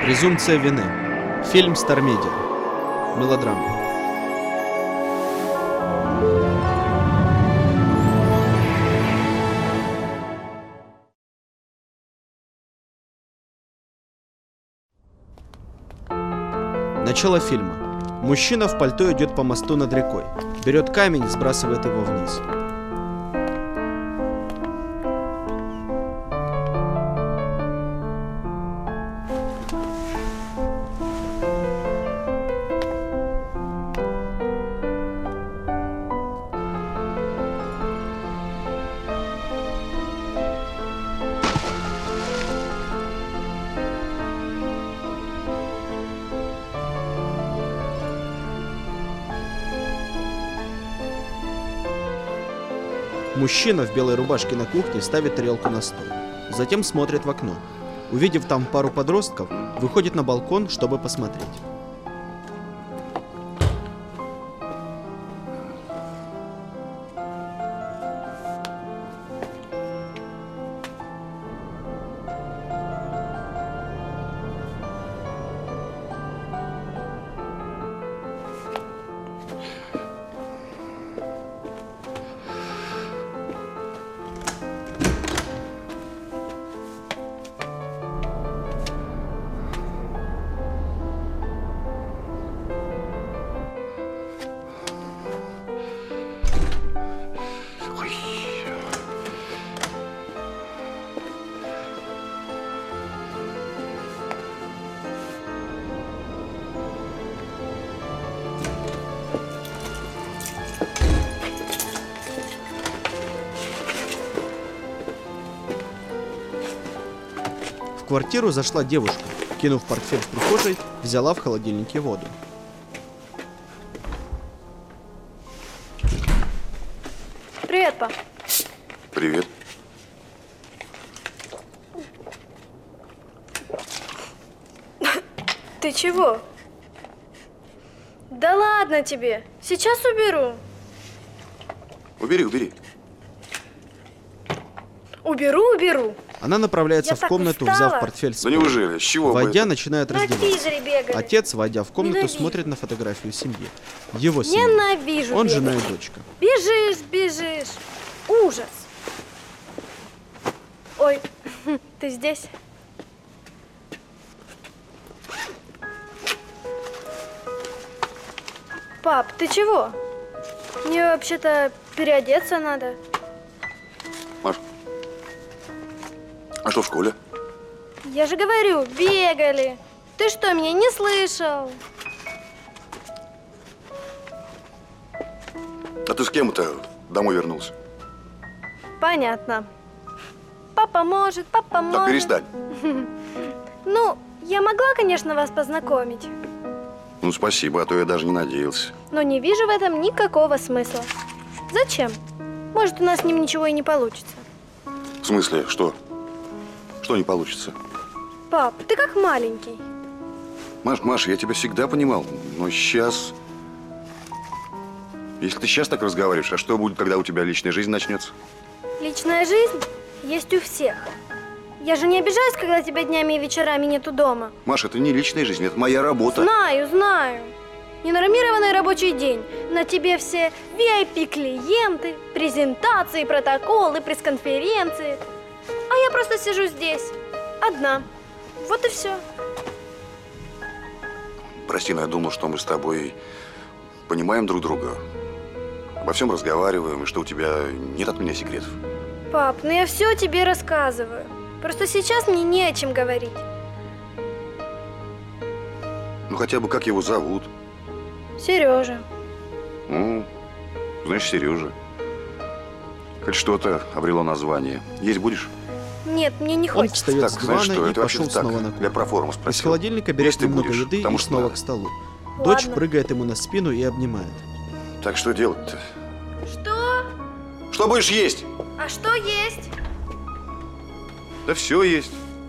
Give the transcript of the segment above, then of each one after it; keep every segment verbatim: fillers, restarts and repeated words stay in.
Презумпция вины. Фильм Star Media. Мелодрама. Начало фильма. Мужчина в пальто идет по мосту над рекой. Берет камень и сбрасывает его вниз. Мужчина в белой рубашке на кухне ставит тарелку на стол. Затем смотрит в окно. Увидев там пару подростков, выходит на балкон, чтобы посмотреть. В квартиру зашла девушка, кинув портфель в прихожей, взяла в холодильнике воду. Привет, пап. Привет. Ты чего? Да ладно тебе. Сейчас уберу. Убери, убери. Уберу, уберу. Она направляется Я в так комнату, устала. взяв портфель с Да полки. неужели? С чего бы Войдя, это? начинает На раздеваться. физере бегали. Отец, войдя в комнату, Ненавижу. смотрит на фотографию семьи. Его семьи. Ненавижу Он, бегать. жена и дочка. Бежишь, бежишь. Ужас. Ой, ты здесь? Пап, ты чего? Мне вообще-то переодеться надо. Маш, а что в школе? Я же говорю, бегали. Ты что, меня не слышал? А ты с кем это домой вернулся? Понятно. Папа может, папа может. Так, перестань. Ну, я могла, конечно, вас познакомить, Ну, спасибо, а то я даже не надеялся. но не вижу в этом никакого смысла. Зачем? Может, у нас с ним ничего и не получится. В смысле, что? Что не получится? Пап, ты как маленький. Маш, Маш, я тебя всегда понимал, но сейчас... Если ты сейчас так разговариваешь, а что будет, когда у тебя личная жизнь начнется? Личная жизнь есть у всех. Я же не обижаюсь, когда тебя днями и вечерами нету дома. Маш, это не личная жизнь, это моя работа. Знаю, знаю. Ненормированный рабочий день. На тебе все ви ай пи-клиенты, презентации, протоколы, пресс-конференции. А я просто сижу здесь, одна. Вот и все. Прости, но я думал, что мы с тобой понимаем друг друга. Обо всем разговариваем, и что у тебя нет от меня секретов. Пап, ну я все тебе рассказываю. Просто сейчас мне не о чем говорить. Ну, хотя бы как его зовут? Сережа. Ну, значит, Сережа. Хоть что-то обрело название. Есть будешь? Нет, мне не Он хочется. встает Так, с знаешь дивана что, и это пошел вообще-то снова так, на для кухню. проформы Из спросил. холодильника берет Есть ты немного будешь, еды потому и что- снова к столу. Ладно. Дочь прыгает ему на спину и обнимает. Так что делать-то? Что? Что будешь есть? А что есть? Да все есть.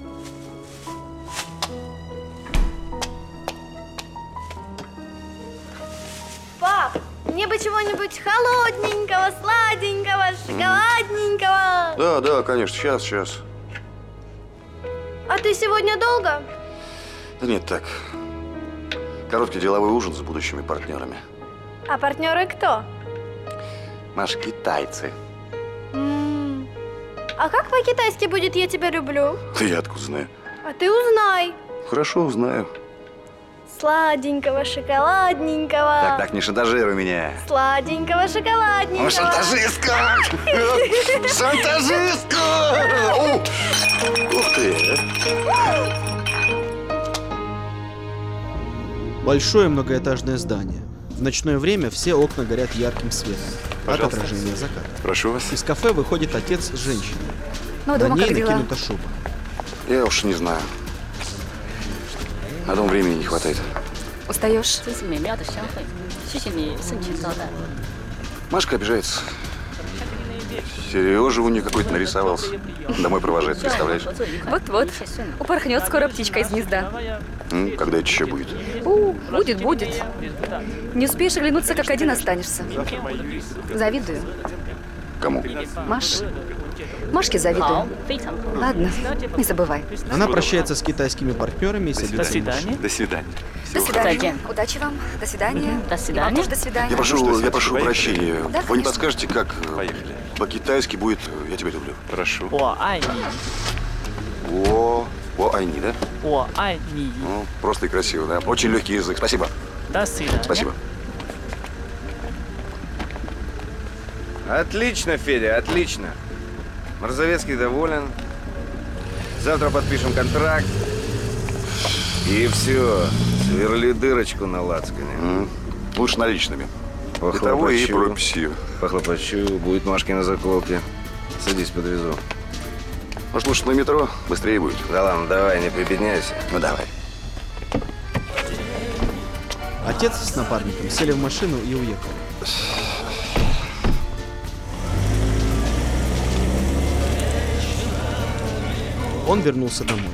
Пап, мне бы чего-нибудь холодненького, сладенького, шоколадненького. Да, да, конечно, сейчас, сейчас. А ты сегодня долго? Да нет, так. Короткий деловой ужин с будущими партнерами. А партнеры кто? Маш, китайцы. М. А как по-китайски будет «я тебя люблю»? Да я откуда знаю? А ты узнай. Хорошо, узнаю. Сладенького, шоколадненького. Так, так, не шантажируй меня. Сладенького, шоколадненького. О, шантажистка! Шантажистка! Ух ты! Большое многоэтажное здание. В ночное время все окна горят ярким светом. От Пожалуйста. отражения заката. Прошу вас. Из кафе выходит отец с женщиной. Ну, На дома ней как дела? накинута шуба. Я уж не знаю. На дом времени не хватает. Устаешь? 真是美妙的相会，谢谢你盛情招待。 Машка обижается. Сережа у нее какой-то нарисовался. Домой провожает, представляешь? Вот-вот. Упорхнет скоро птичка из гнезда. М, Когда это еще будет? У, будет, будет. Не успеешь оглянуться, как один останешься. Завидую. Кому? Маш. Машке завидую. 非常好。 Ладно, не забывай. Она прощается с китайскими партнерами и садится в машину. До свидания. До свидания. Зайдем. Удачи вам. До свидания. До свидания. И вам тоже до свидания. Я прошу, я прошу прощения. Да, Вы не конечно. подскажете, как э, по-китайски будет «я тебя люблю»? Прошу. 我爱你， О, о, айни, да? 我爱你。 Ну, просто и красиво, да? Очень легкий язык. Спасибо. До свидания. Спасибо. Отлично, Федя, отлично. Морзовецкий доволен. Завтра подпишем контракт. И все. Сверли дырочку на лацкане. М, Лучше наличными. Бытовой и Похлопочу. прописью. Похлопочу. Будет Машкина заколки. Садись, подвезу. Может, лучше на метро? Быстрее будет. Да ладно, давай, не прибедняйся. Ну, давай. Отец с напарником сели в машину и уехали. Он вернулся домой.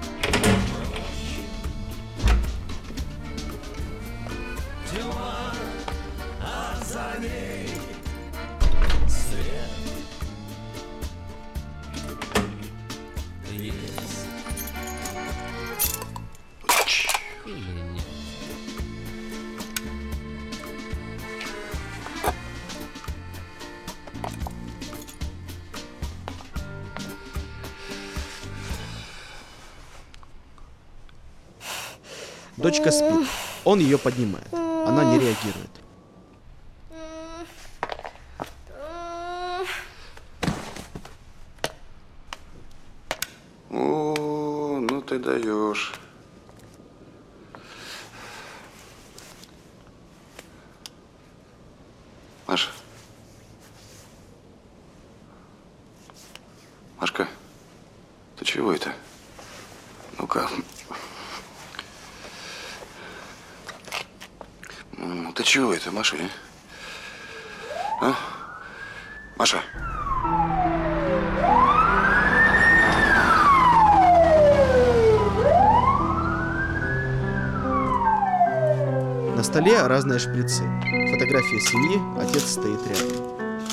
Дочка спит. Он ее поднимает. Она не реагирует. О, ну ты даешь. Маша. Машка, ты чего это? Ну-ка. Ну, ты чего это, Маша? А? Маша. На столе разные шприцы. Фотография семьи, отец стоит рядом.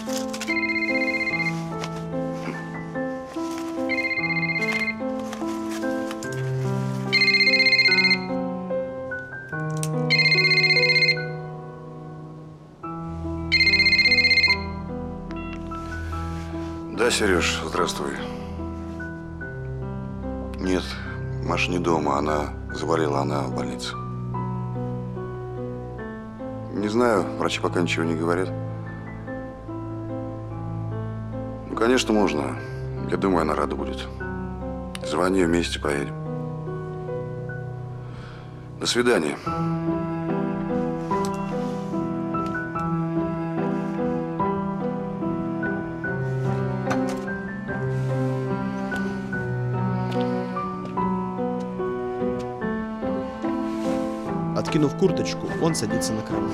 Да, Сереж, здравствуй. Нет, Маша не дома, она заболела, она в больнице. Не знаю, врачи пока ничего не говорят. Ну, конечно, можно. Я думаю, она рада будет. Звони, вместе поедем. До свидания. Откинув курточку, он садится на кровать.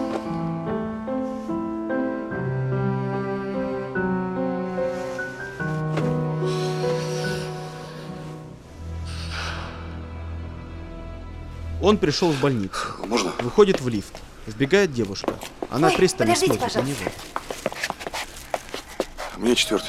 Он пришел в больницу. Можно? Выходит в лифт. Вбегает девушка. Она Ой, пристально подождите, смотрит на пожалуйста. него. Мне четвертый.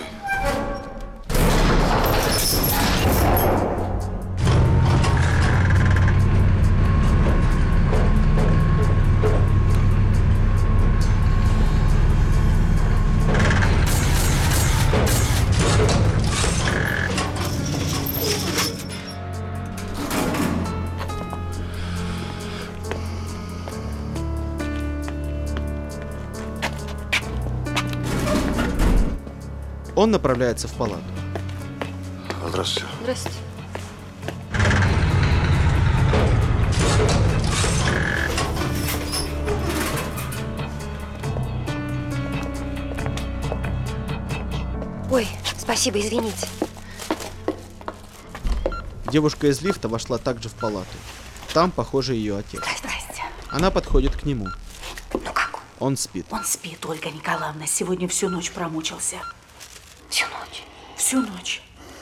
Он направляется в палату. Здравствуйте. Здравствуйте. Ой, спасибо, извините. Девушка из лифта вошла также в палату. Там, похоже, ее отец. Здрасте. Она подходит к нему. Ну как он? Он спит. Он спит, Ольга Николаевна. Сегодня всю ночь промучился. Всю ночь. Всю ночь.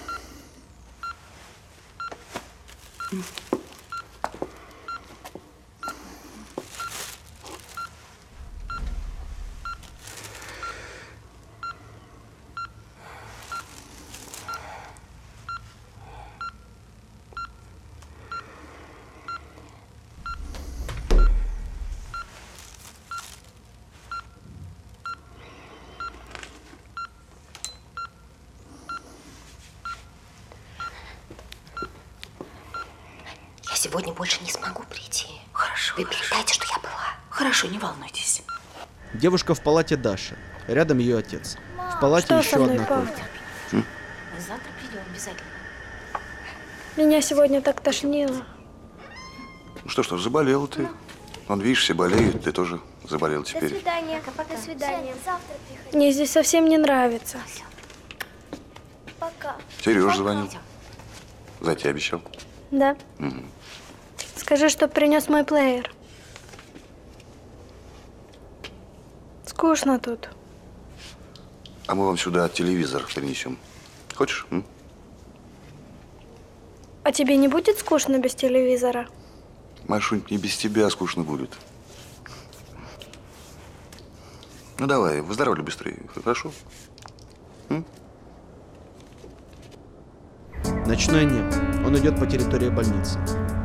Я сегодня больше не смогу прийти. Хорошо, Вы хорошо. передайте, что я была. Хорошо, не волнуйтесь. Девушка в палате Даши. Рядом ее отец. В палате Что со еще мной, одна пап? койка. Завтра придем обязательно. Меня сегодня так тошнило. Ну что ж, что, заболела ты. Вон, видишь, все болеют, ты тоже заболел теперь. свидания. До свидания. Завтра приходи. Мне здесь совсем не нравится. Пока. Сереж звонил. Зайти обещал. Да? Мгм. Скажи, что принес мой плеер. Скучно тут. А мы вам сюда телевизор принесем. Хочешь? М? А тебе не будет скучно без телевизора? Машунь, не без тебя скучно будет. Ну давай, выздоравливай быстрее, хорошо? М? Ночное небо. Он идет по территории больницы.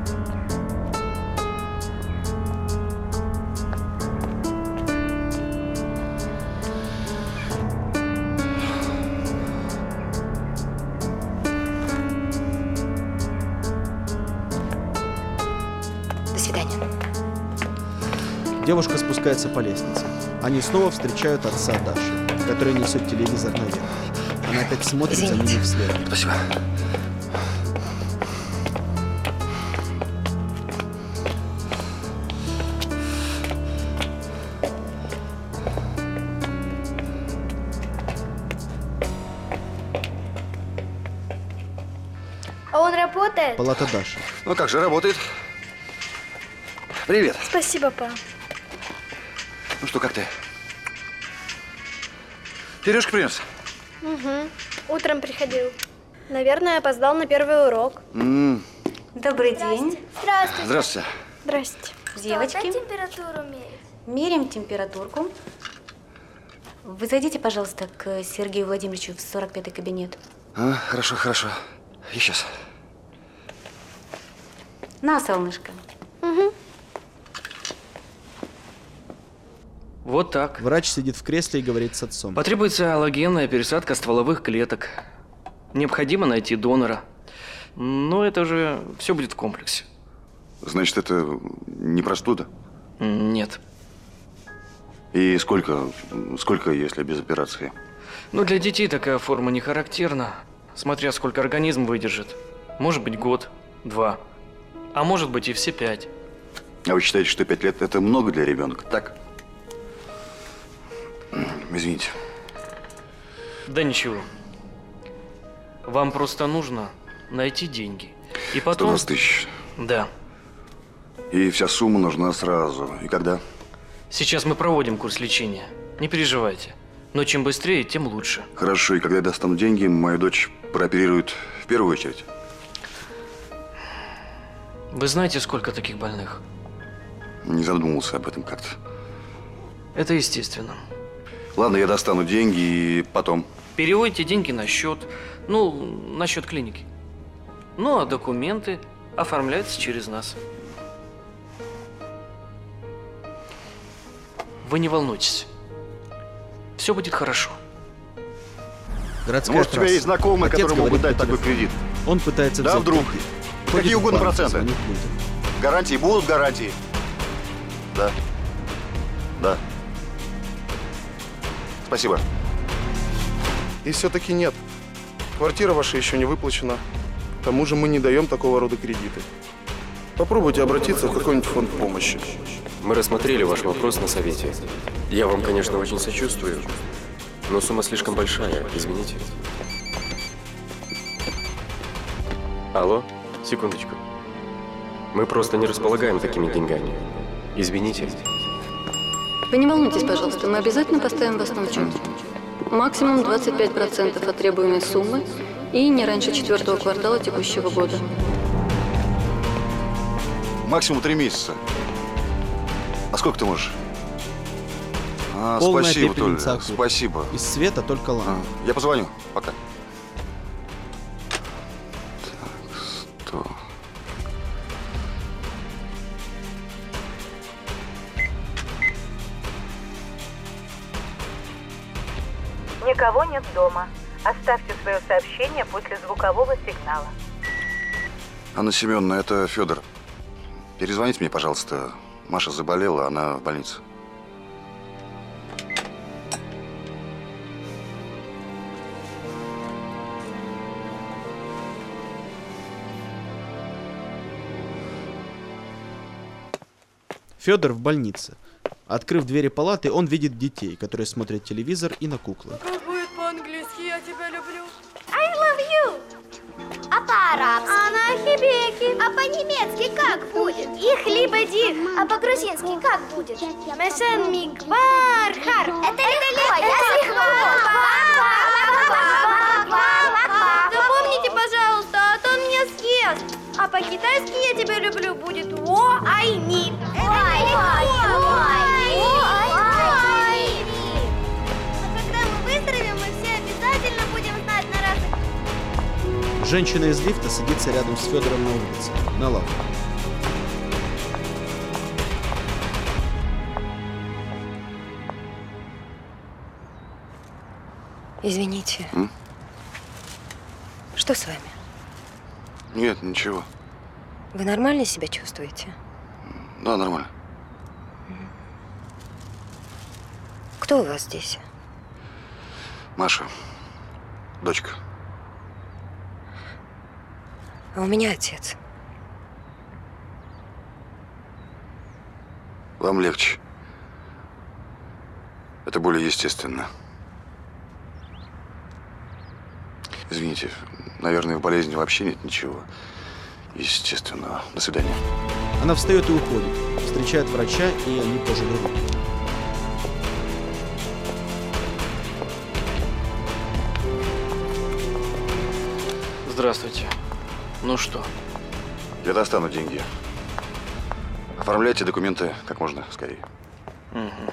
До свидания. Девушка спускается по лестнице. Они снова встречают отца Даши, который несет телевизор наверх. Она опять смотрит за Извините. ними вслед. Спасибо. А он работает? Палата Даши. Ну как же, работает. Привет. Спасибо, пап. Ну что, как ты? Сережка принес? Угу. Утром приходил. Наверное, опоздал на первый урок. М, Добрый день. Здравствуйте. Здравствуйте. Здрасте. Девочки, температуру мерить? меряем температурку. Вы зайдите, пожалуйста, к Сергею Владимировичу в сорок пятый кабинет. А, хорошо, хорошо. И сейчас. На, солнышко. Вот так. Врач сидит в кресле и говорит с отцом. Потребуется аллогенная пересадка стволовых клеток. Необходимо найти донора. Но это же все будет в комплексе. Значит, это не простуда? М, Нет. И сколько, сколько, если без операции? Ну, для детей такая форма не характерна. Смотря сколько организм выдержит. Может быть, год, два. А может быть и все пять. А вы считаете, что пять лет – это много для ребенка, так? Извините. Да ничего. Вам просто нужно найти деньги. И сто потом... двадцать тысяч. Да. И вся сумма нужна сразу. И когда? Сейчас мы проводим курс лечения. Не переживайте. Но чем быстрее, тем лучше. Хорошо, и когда я достану деньги, мою дочь прооперируют в первую очередь. Вы знаете, сколько таких больных? Не задумывался об этом как-то. Это естественно. Ладно, я достану деньги и потом. Переводите деньги на счет, ну, на счет клиники. Ну, а документы оформляются через нас. Вы не волнуйтесь. Все будет хорошо. Городская Может, у тебя трасса. есть знакомые, Отец которые могут говорит дать по такой телефону. кредит? Он пытается Да, взять вдруг? кредит. Какие Ходит в угодно банк, проценты. звонит людям. Гарантии будут гарантии? Да. Да. Спасибо. И все-таки нет. Квартира ваша еще не выплачена. К тому же мы не даем такого рода кредиты. Попробуйте обратиться в какой-нибудь фонд помощи. Мы рассмотрели ваш вопрос на совете. Я вам, конечно, очень сочувствую, но сумма слишком большая, извините. Алло, секундочку. Мы просто не располагаем такими деньгами. Извините. Вы не волнуйтесь, пожалуйста, мы обязательно поставим вас на учет. Максимум двадцать пять процентов от требуемой суммы и не раньше четвертого квартала текущего года. Максимум три месяца. А сколько ты можешь? А, Полная спасибо, пепельница Толя. окурок. Спасибо. Из света только лампа. А, я позвоню. Пока. Так, сто. Никого нет дома. Оставьте свое сообщение после звукового сигнала. Анна Семеновна, это Федор. Перезвоните мне, пожалуйста. Маша заболела, она в больнице. Федор в больнице. Открыв двери палаты, он видит детей, которые смотрят телевизор, и на куклы. Как будет по-английски «я тебя люблю»? I love you. А по-арабски? Анахибеки. А по-немецки как будет? Их либо дих. А по-грузински как будет? Мешен мигвар хар. Это легко, я легко. Запомните, пожалуйста, а то он меня съест. А по-китайски «я тебя люблю» будет «во айни». Женщина из лифта садится рядом с Федором на улице, на лавке. Извините. М? Что с вами? Нет, ничего. Вы нормально себя чувствуете? Да, нормально. Кто у вас здесь? Маша. Дочка. А у меня отец. Вам легче. Это более естественно. Извините, наверное, в болезни вообще нет ничего естественного. До свидания. Она встает и уходит, встречает врача, и они пожали руки. Здравствуйте. Ну что? Я достану деньги. Оформляйте документы как можно скорее. Угу.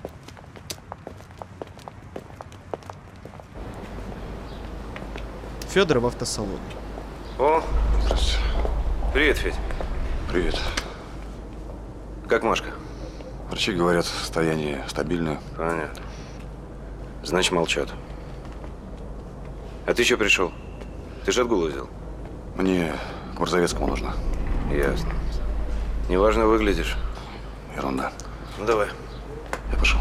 Федор в автосалоне. О, здравствуйте. Привет, Федь. Привет. Как Машка? Врачи говорят, состояние стабильное. Понятно. Значит, молчат. А ты что пришел? Ты же отгул взял. Мне к Морзовецкому нужно. Ясно. Неважно выглядишь. Ерунда. Ну, давай. Я пошел.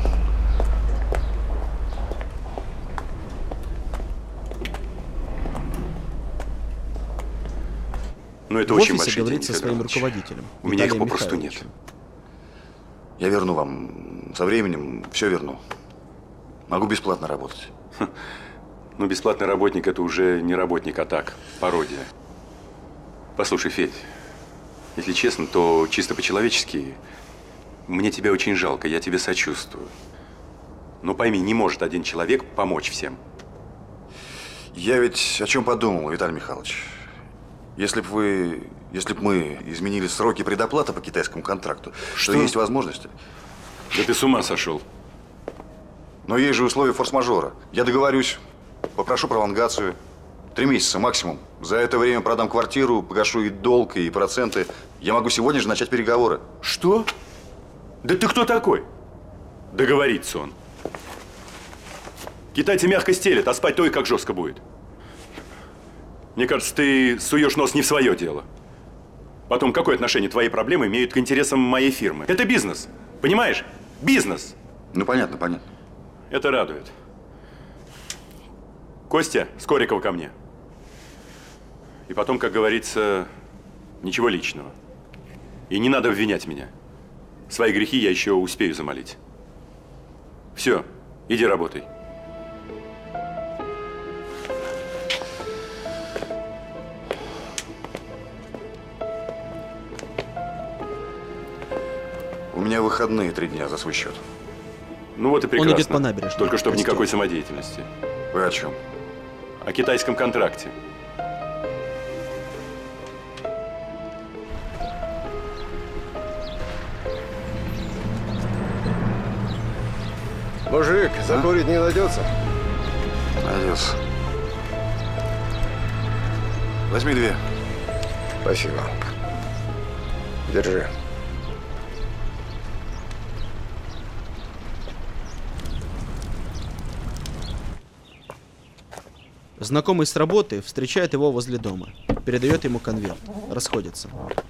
Но это в очень офисе большие говорит деньги, со Федор своим Иванович. руководителем. У меня их Виталием попросту нет. Михайловичем. Я верну вам. Со временем все верну. Могу бесплатно работать. Но бесплатный работник – это уже не работник, а так, пародия. Послушай, Федь, если честно, то чисто по-человечески мне тебя очень жалко, я тебе сочувствую. Но пойми, не может один человек помочь всем. Я ведь о чем подумал, Виталий Михайлович. Если бы вы, если бы мы изменили сроки предоплаты по китайскому контракту, Что? то есть возможность. Да ты с ума сошел. Но есть же условия форс-мажора. Я договорюсь, попрошу пролонгацию. Три месяца максимум. За это время продам квартиру, погашу и долг, и проценты. Я могу сегодня же начать переговоры. Что? Да ты кто такой? Договорится он. Китайцы мягко стелят, а спать то и как жестко будет. Мне кажется, ты суешь нос не в свое дело. Потом, какое отношение твои проблемы имеют к интересам моей фирмы? Это бизнес. Понимаешь? Бизнес. Ну, понятно, понятно. Это радует. Костя, Скорикова ко мне. И потом, как говорится, ничего личного. И не надо обвинять меня. Свои грехи я еще успею замолить. Все, иди работай. У меня выходные три дня за свой счет. Ну вот и прекрасно. Он идет по набережной. Только чтобы Костюм. никакой самодеятельности. Вы о чем? О китайском контракте. Мужик, закурить не найдется? Найдется. Возьми две. Спасибо. Держи. Знакомый с работы встречает его возле дома. Передает ему конверт. Расходятся.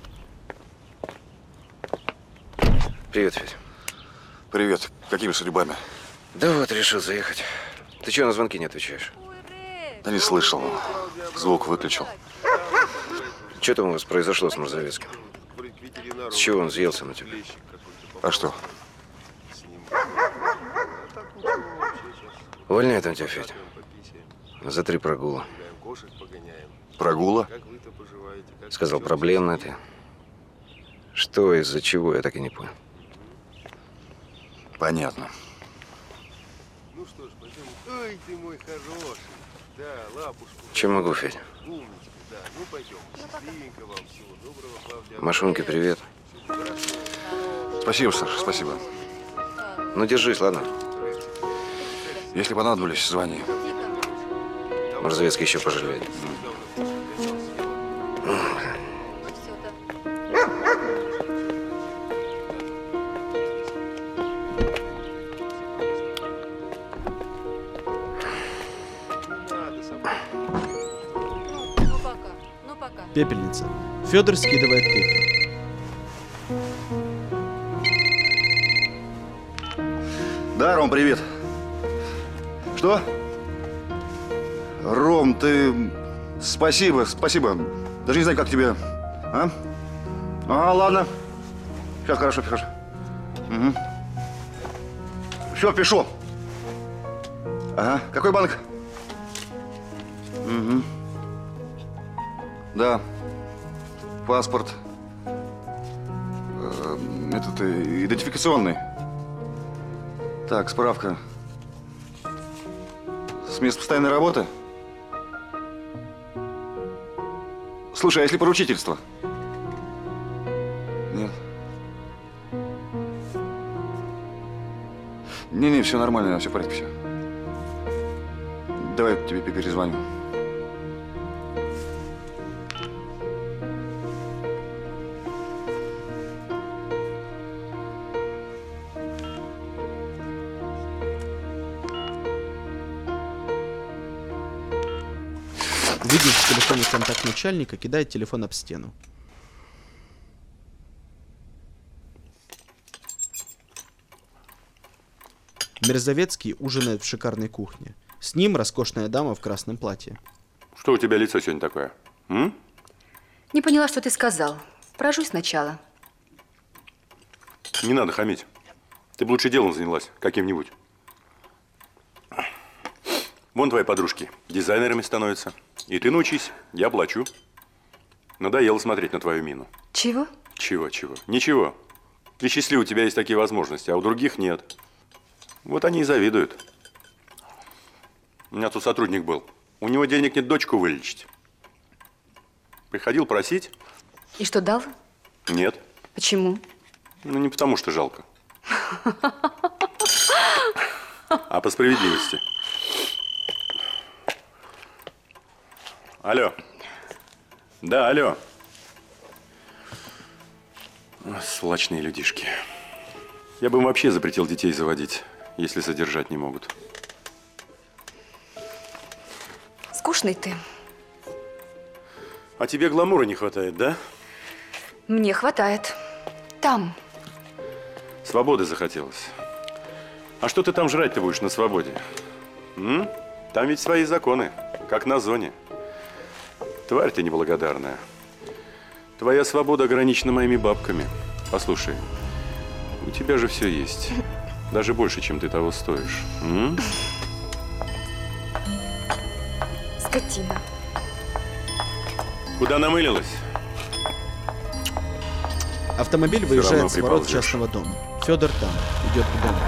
Привет, Федь. Привет. Какими судьбами? Да вот, решил заехать. Ты чего на звонки не отвечаешь? Да не слышал. Звук выключил. Что там у вас произошло с Морзовецким? С чего он взъелся на тебя? А что? Увольняет он тебя, Федь. За три прогула. Прогула? Сказал, проблемно ты. Что, из-за чего, я так и не понял. Понятно. Ну что ж, пойдем. Ой, ты мой хороший. Да, лапушку. Чем могу, Федь? Умничка, да. Ну пойдем. Счастливенько вам. Всего доброго, Клавдия. Машуньке привет. Спасибо, Саш, спасибо. Ну, держись, ладно? Если понадоблюсь, звони. Морзовецкий еще пожалеет. Пепельница. Федор скидывает пепел. Да, Ром, привет. Что? Ром, ты... Спасибо, спасибо. Даже не знаю, как тебе... А? Ага, ладно. Сейчас, хорошо, хорошо. Угу. Все, пишу. Ага. Какой банк? Угу. Да. Паспорт. Э, Этот э, идентификационный. Так, справка. С места постоянной работы? Слушай, а если поручительство? Нет. Не-не, все нормально, все в порядке, все. Давай я тебе перезвоню. Видит в телефоне контакт начальника, кидает телефон об стену. Мерзавецкий ужинает в шикарной кухне. С ним роскошная дама в красном платье. Что у тебя лицо сегодня такое? М? Не поняла, что ты сказал. Прожуй сначала. Не надо хамить. Ты бы лучше делом занялась, каким-нибудь. Вон твои подружки дизайнерами становятся. И ты научись, я плачу. Надоело смотреть на твою мину. Чего? Чего, чего? Ничего. Ты счастлив, у тебя есть такие возможности, а у других нет. Вот они и завидуют. У меня тут сотрудник был. У него денег нет дочку вылечить. Приходил просить. И что, дал? Нет. Почему? Ну, не потому, что жалко. А по справедливости. Алло. Да, алло. Сволочные людишки. Я бы им вообще запретил детей заводить, если содержать не могут. Скучный ты. А тебе гламура не хватает, да? Мне хватает. Там. Свободы захотелось. А что ты там жрать-то будешь на свободе? М? Там ведь свои законы, как на зоне. Тварь ты неблагодарная. Твоя свобода ограничена моими бабками. Послушай, у тебя же все есть. Даже больше, чем ты того стоишь. М? Скотина. Куда намылилась? Автомобиль Все равно выезжает с ворот приползешь. частного дома. Федор там, идет к дому.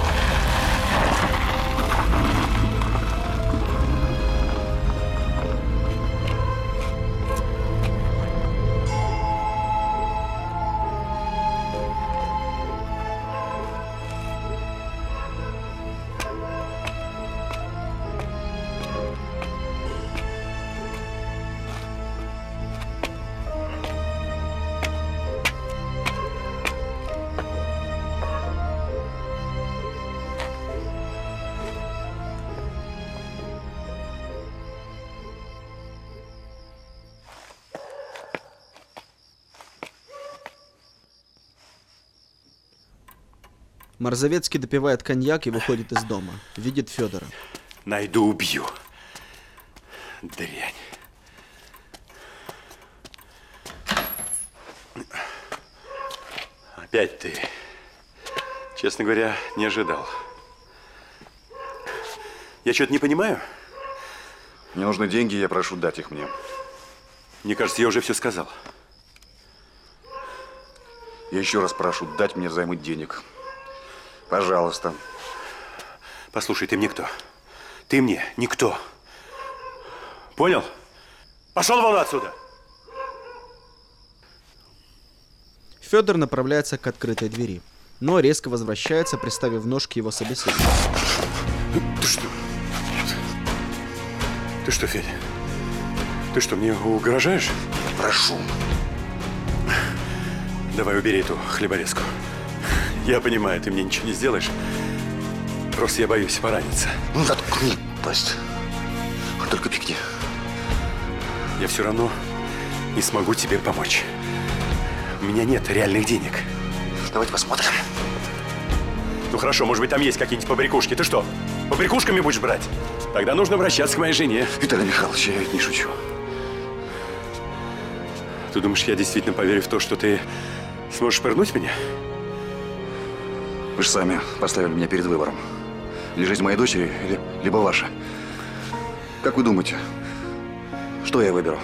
Марзавецкий допивает коньяк и выходит из дома. Видит Федора. Найду, убью. Дрянь. Опять ты. Честно говоря, не ожидал. Я что-то не понимаю? Мне нужны деньги, я прошу дать их мне. Мне кажется, я уже все сказал. Я еще раз прошу дать мне взаймы денег. Пожалуйста. Послушай, ты мне кто? Ты мне никто. Понял? Пошел вон отсюда! Федор направляется к открытой двери, но резко возвращается, приставив нож к его собеседнику. Ты что? Ты что, Федя? Ты что, мне угрожаешь? Прошу. Давай убери эту хлеборезку. Я понимаю, ты мне ничего не сделаешь. Просто я боюсь пораниться. Ну, заткни пасть. Только пикни. Я все равно не смогу тебе помочь. У меня нет реальных денег. Давайте посмотрим. Ну хорошо, может быть, там есть какие-нибудь побрякушки. Ты что, побрякушками будешь брать? Тогда нужно обращаться к моей жене. Виталий Михайлович, я ведь не шучу. Ты думаешь, я действительно поверю в то, что ты сможешь пырнуть меня? Вы же сами поставили меня перед выбором. Или жизнь моей дочери, или, либо ваша. Как вы думаете, что я выберу?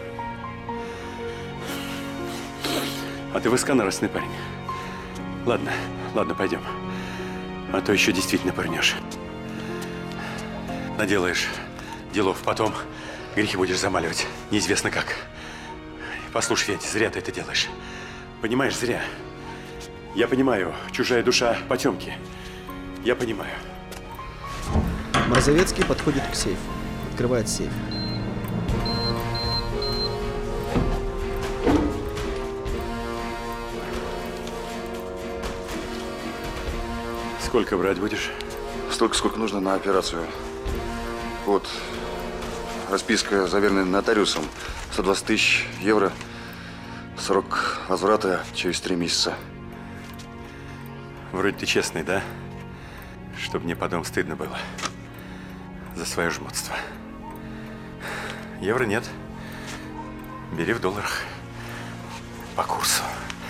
А ты высоконравственный парень. Ладно, ладно, пойдем. А то еще действительно пырнешь. Наделаешь делов, потом грехи будешь замаливать. Неизвестно как. Послушай, Федь, зря ты это делаешь. Понимаешь, зря. Я понимаю, чужая душа потемки. Я понимаю. Марзавецкий подходит к сейфу. Открывает сейф. Сколько брать будешь? Столько, сколько нужно на операцию. Вот. Расписка, заверенная нотариусом. сто двадцать тысяч евро. Срок возврата через три месяца. Вроде ты честный, да? Чтоб мне потом стыдно было. За свое жмотство. Евро нет. Бери в долларах. По курсу.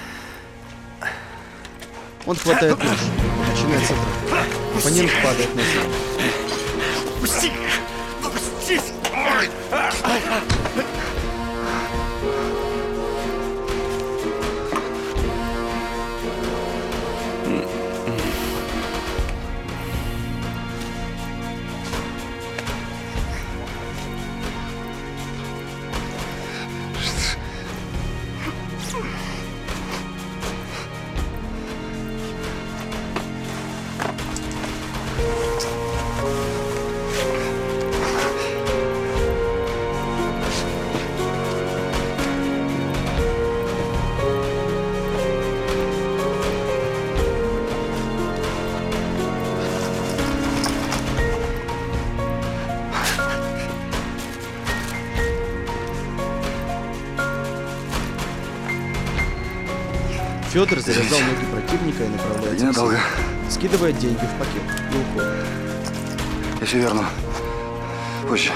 Он хватает нож. Начинается драка. Оппонент падает на землю. Пусти! Пустись! Федор завязал ноги противника и направляется к Недолго. сейфу. Скидывает деньги в пакет и уходит. Если верно, Позже.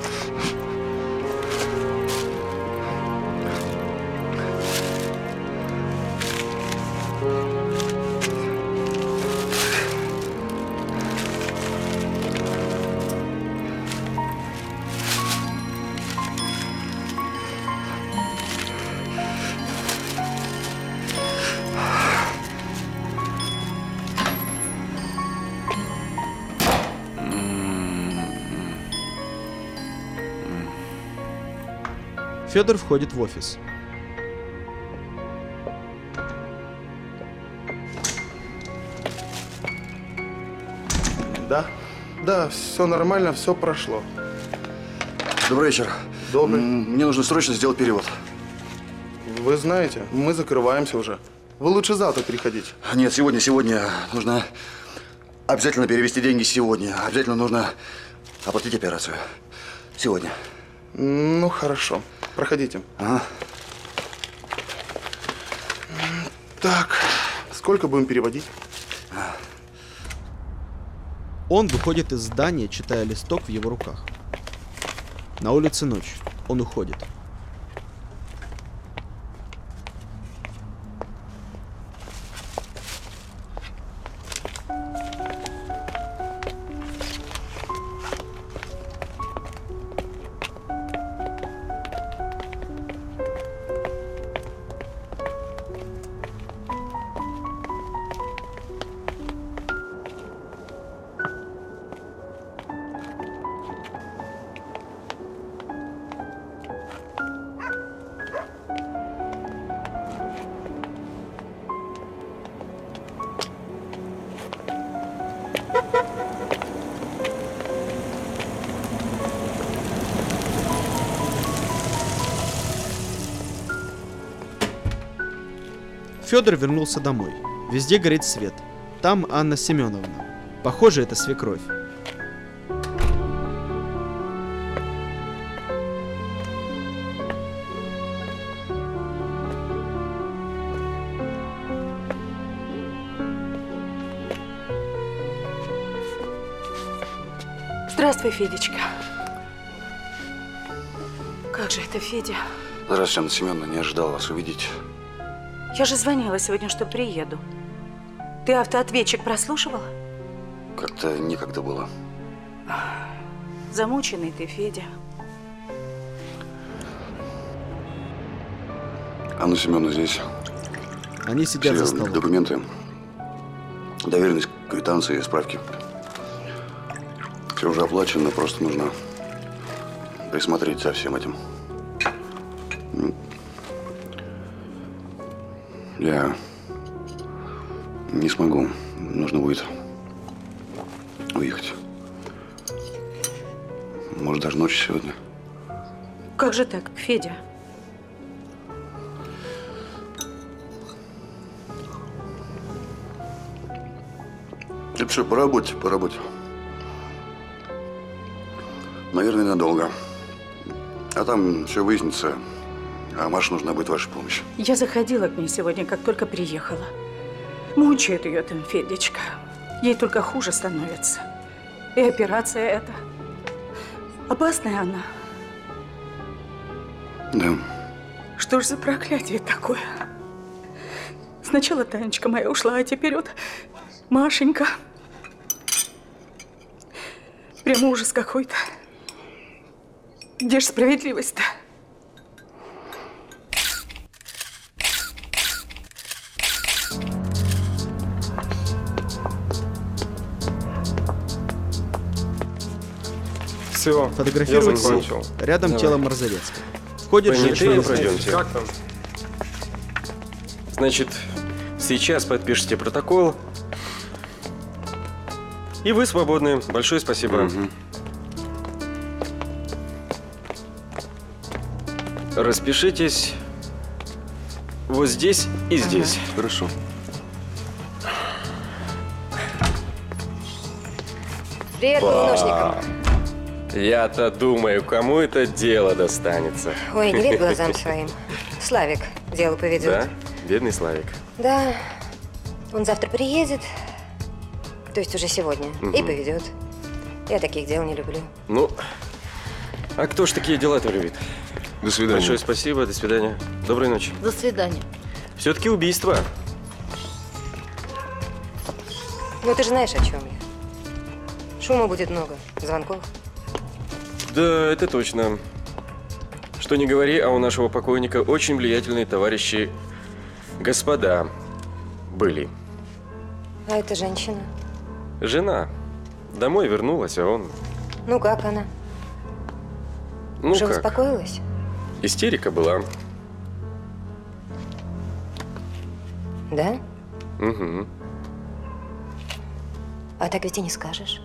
Федор входит в офис. Да, да, все нормально, все прошло. Добрый вечер. Добрый. Мне нужно срочно сделать перевод. Вы знаете, мы закрываемся уже. Вы лучше завтра приходите. Нет, сегодня, сегодня нужно обязательно перевести деньги сегодня. Обязательно нужно оплатить операцию. Сегодня. Ну, хорошо. Проходите. Ага. Так, сколько будем переводить? Он выходит из здания, читая листок в его руках. На улице ночь. Он уходит. Федор вернулся домой. Везде горит свет. Там Анна Семеновна. Похоже, это свекровь. Здравствуй, Федечка. Как же это, Федя? Здравствуйте, Анна Семеновна. Не ожидал вас увидеть. Я же звонила сегодня, что приеду. Ты автоответчик прослушивала? Как-то некогда было. Замученный ты, Федя. Анна Семеновна здесь. Они сидят Все за столом. документы, доверенность, квитанции, справки. Все уже оплачено, просто нужно присмотреть за всем этим. Я не смогу. Нужно будет уехать. Может, даже ночью сегодня. Как же так, Федя? Это все по работе, по работе. Наверное, надолго. А там все выяснится. А Маше нужна будет ваша помощь. Я заходила к ней сегодня, как только приехала. Мучает ее там Федечка. Ей только хуже становится. И операция эта. Опасная она. Да. Что ж за проклятие такое? Сначала Танечка моя ушла, а теперь вот Машенька. Прямо ужас какой-то. Где ж справедливость-то? Все, Фотографирует я закончил. рядом Давай. тело Марзарецкой. Входит женщина. Понятые, пройдемте. Как там? Значит, сейчас подпишите протокол. И вы свободны. Большое спасибо. Угу. Распишитесь вот здесь и здесь. Ага. Хорошо. Привет, полуношникам. Я-то думаю, кому это дело достанется. Ой, не верь глазам своим. Славик дело поведет. Да? Бедный Славик. Да. Он завтра приедет, то есть уже сегодня, Угу. и поведет. Я таких дел не люблю. Ну, А кто ж такие дела творит? До свидания. Большое спасибо, до свидания. Доброй ночи. До свидания. Все-таки убийство. Ну, ты же знаешь, о чем я. Шума будет много, звонков. Да, это точно. Что не говори, а у нашего покойника очень влиятельные товарищи, господа, были. А эта женщина? Жена. Домой вернулась, а он… Ну, как она? Ну Уже как? успокоилась? Истерика была. Да? Угу. А так ведь и не скажешь.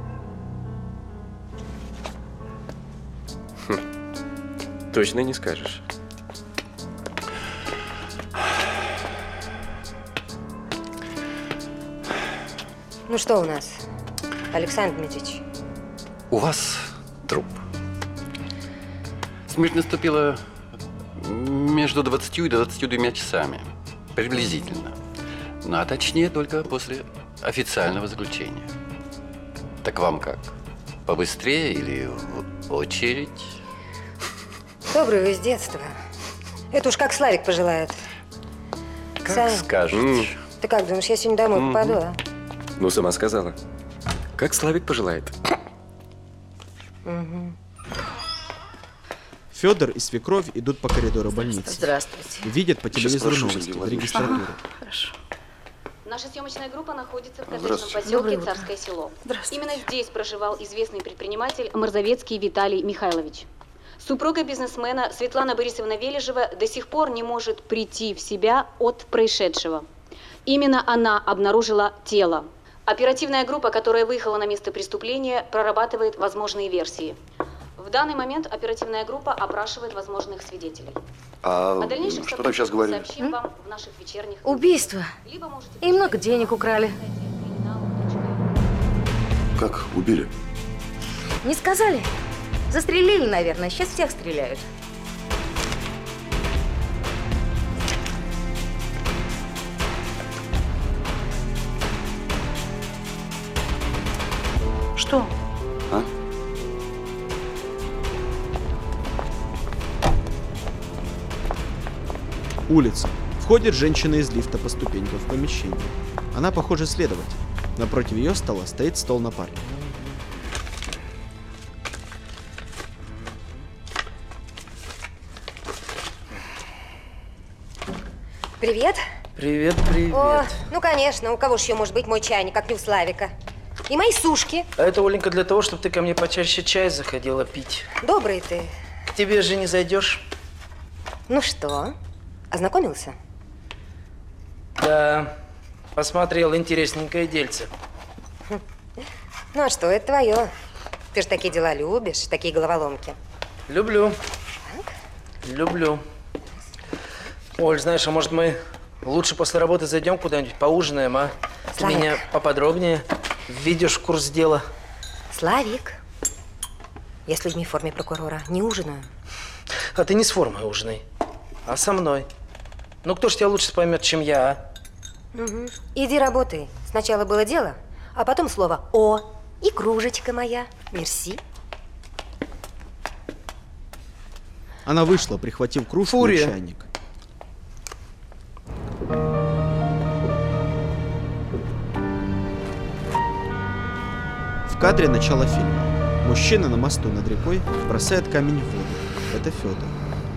Хм. Точно не скажешь. Ну что у нас, Александр Дмитриевич? У вас труп. Смерть наступила между двадцатью и двадцатью двумя часами. Приблизительно. Ну, а точнее только после официального заключения. Так вам как? Побыстрее или в очередь? Добрый вы с детства. Это уж как Славик пожелает. Как Сам. скажете. Ты как думаешь, я сегодня домой Мгм. попаду, а? Ну, сама сказала. Как Славик пожелает. Угу. Федор и свекровь идут по коридору больницы. Здравствуйте. Видят по Сейчас телевизору прошу, новости Илья в регистратуре. Ага, хорошо. Наша съемочная группа находится в коттеджном Здравствуйте. поселке Доброе утро. Царское село. Здравствуйте. Именно здесь проживал известный предприниматель Марзовецкий Виталий Михайлович. Супруга бизнесмена Светлана Борисовна Вележева до сих пор не может прийти в себя от происшедшего. Именно она обнаружила тело. Оперативная группа, которая выехала на место преступления, прорабатывает возможные версии. В данный момент оперативная группа опрашивает возможных свидетелей. А О дальнейших что там сейчас говорили? сообщим вам в наших вечерних... Убийство. Либо можете И много денег украли. Как убили? Не сказали? Застрелили, наверное. Сейчас всех стреляют. Что? А? Улица. Входит женщина из лифта по ступенькам в помещение. Она, похоже, следователь. Напротив ее стола стоит стол напарника. Привет. Привет, привет. О, ну конечно, у кого же еще может быть мой чайник, как не у Славика? И мои сушки. А это, Оленька, для того, чтобы ты ко мне почаще чай заходила пить. Добрый ты. К тебе же не зайдешь. Ну что, ознакомился? Да, посмотрел, интересненькое дельце. Ну а что, это твое. Ты же такие дела любишь, такие головоломки. Люблю. Люблю. Оль, знаешь, а может мы лучше после работы зайдем куда-нибудь, поужинаем, а? Ты Славик. меня поподробнее введешь в курс дела. Славик, я с людьми в форме прокурора не ужинаю. А ты не с формой ужинай, а со мной. Ну кто ж тебя лучше поймет, чем я, а? Угу. Иди работай. Сначала было дело, а потом слово «о» и кружечка моя. Мерси. Она вышла, прихватив кружку Фурия. и чайник. В кадре начало фильма. Мужчина на мосту над рекой бросает камень в воду. Это Федор.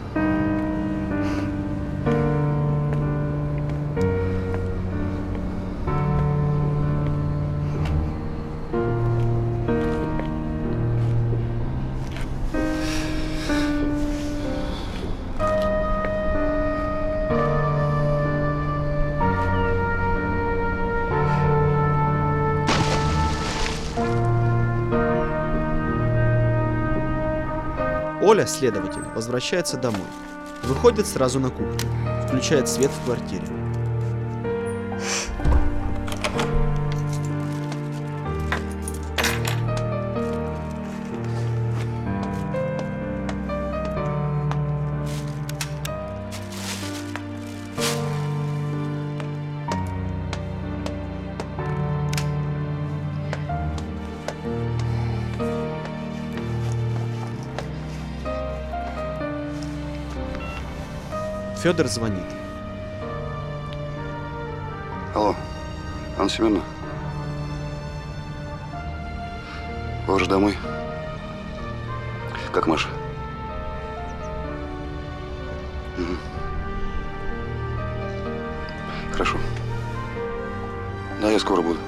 Оля, следователь, возвращается домой. Выходит сразу на кухню. Включает свет в квартире. Федор звонит. Алло, Анна Семеновна. Вы уже домой? Как Маша? Угу. Хорошо. Да, я скоро буду.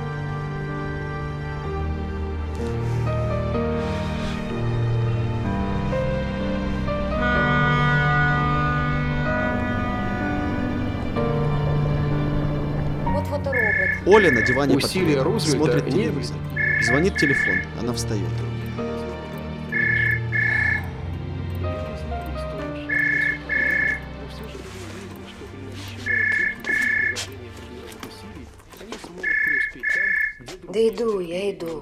Вот фоторобот. Оля на диване под Усилия пледом, Рузвельта смотрит не телевизор. Звонит телефон, она встает. Да иду, я иду.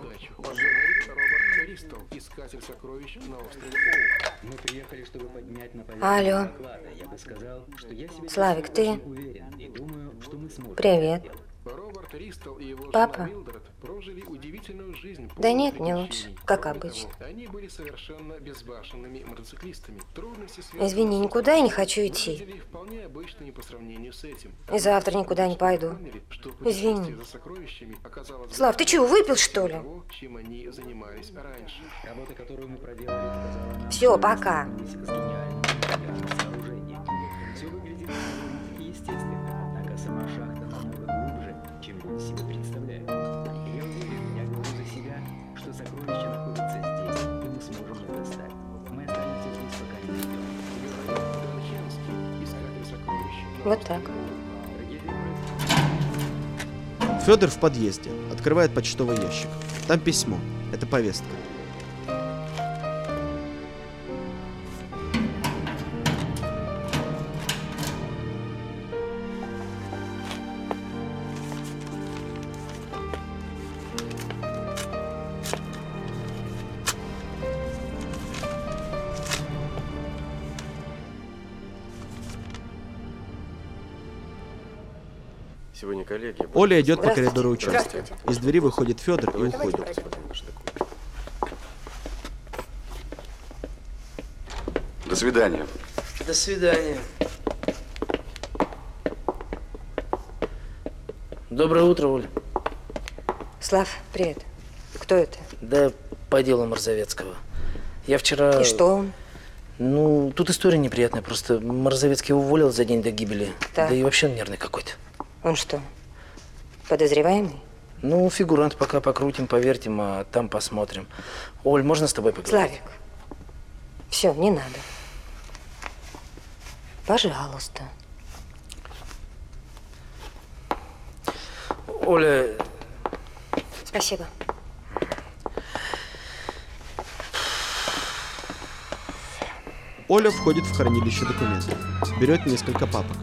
Искатель сокровищ на острове Оу. Мы приехали, чтобы поднять на поверхность Алло. доклада. Я бы сказал, что я себе Славик, ты? уверен и думаю, что мы сможем. Привет. Роберт Ристл и его Папа? жена Милдред прожили удивительную жизнь. Да полную нет, не лучше, приключений. как Кроме обычно. того, они были совершенно безбашенными мотоциклистами. Трудности, связанные Извини, с никуда я не хочу идти. выглядели вполне обычными по сравнению с этим. И завтра никуда не пойду. Что Извини. путешествие за сокровищами оказалось Слав, ты чего, выпил, что ли? того, чем они занимались раньше. Работа, которую мы проделали, показала Все, пока. Все выглядит естественно, однако сама шахта намного глубже, чем люди себе представляют. Я уверен, я говорю за себя, что сокровища находятся здесь, и мы сможем их достать. Мы останемся здесь, пока не найдем. Донхенский, искатель сокровищ. Вот так. Федор в подъезде. Открывает почтовый ящик. Там письмо. Это повестка. Сегодня коллеги... Оля идет по Здравствуйте. коридору участка. Здравствуйте. Из двери выходит Федор и Давайте уходит. посмотрим наш документ. До свидания. До свидания. Доброе утро, Оля. Слав, привет. Кто это? Да по делу Марзавецкого. Я вчера... И что он? Ну, тут история неприятная. Просто Марзавецкий уволил за день до гибели. Так. Да и вообще он нервный какой-то. Он что, подозреваемый? Ну, фигурант пока покрутим, повертим, а там посмотрим. Оль, можно с тобой поговорить? Славик, все, не надо. Пожалуйста. Оля... Спасибо. Оля входит в хранилище документов. Берет несколько папок.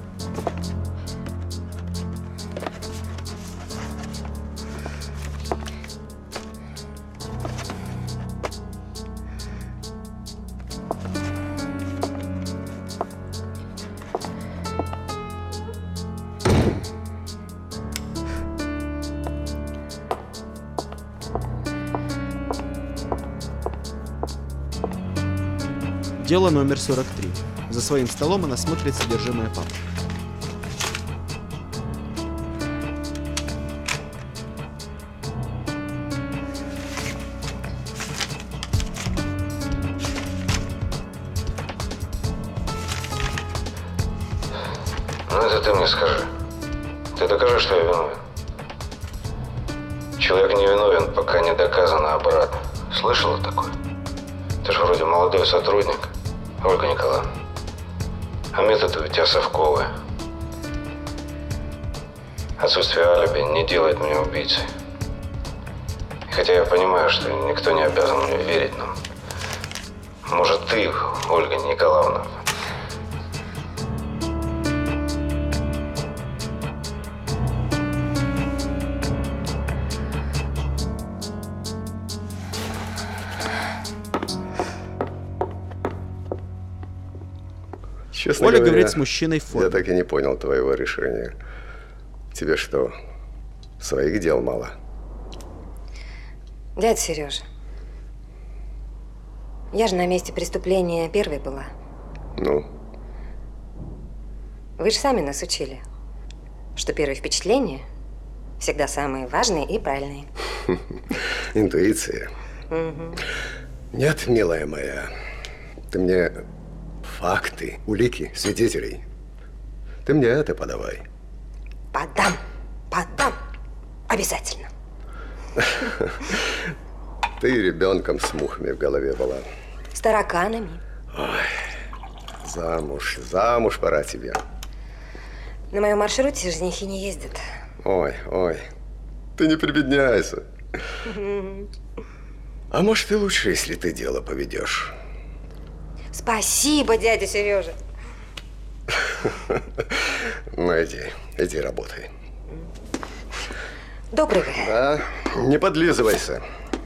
Дело номер сорок три. За своим столом она смотрит содержимое папок. Ну это ты мне скажи. Ты докажи, что я виновен. Человек не виновен, пока не доказано обратно. Слышала такое? Ты же вроде молодой сотрудник, Ольга Николаевна. А методы у тебя совковые. Отсутствие алиби не делает меня убийцей. И хотя я понимаю, что никто не обязан мне верить, но... Может, ты, Ольга Николаевна, Честно Оля говоря, говорит с мужчиной в форме. Я так и не понял твоего решения. Тебе что, своих дел мало? Дядя Сережа, я же на месте преступления первой была. Ну? Вы же сами нас учили, что первые впечатления всегда самые важные и правильные. Интуиция. Угу. Нет, милая моя, ты мне факты, улики, свидетелей. Ты мне это подавай. Подам, подам. Обязательно. Ты ребенком с мухами в голове была. С тараканами. Ой, замуж, замуж пора тебе. На моем маршруте женихи не ездят. Ой, ой, ты не прибедняйся. А может, и лучше, если ты дело поведешь. Спасибо, дядя Сережа. Ну, иди, иди работай. Доброго. Да, не подлизывайся.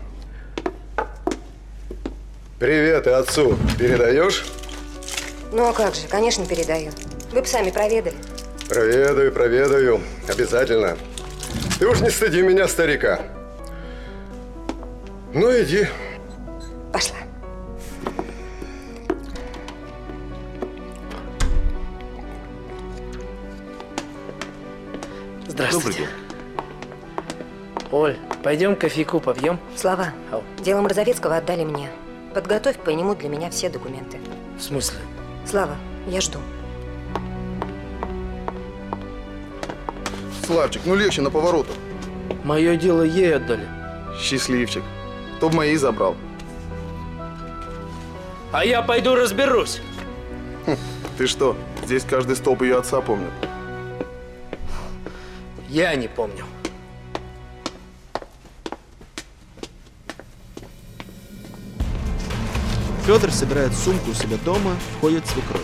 Привет и отцу передаешь? Ну, а как же, конечно, передаю. Вы бы сами проведали. Проведаю, проведаю. Обязательно. Ты уж не стыди меня, старика. Ну, иди. Пошла. Здравствуйте. Оль, пойдем кофейку попьем? Слава, Ау. дело Морозовецкого отдали мне. Подготовь по нему для меня все документы. В смысле? Слава, я жду. Славчик, ну легче на поворотах. Мое дело ей отдали. Счастливчик. Кто б мои забрал? А я пойду разберусь. Хм, ты что, здесь каждый столб ее отца помнит. Я не помню. Федор собирает сумку у себя дома, входит свекровь.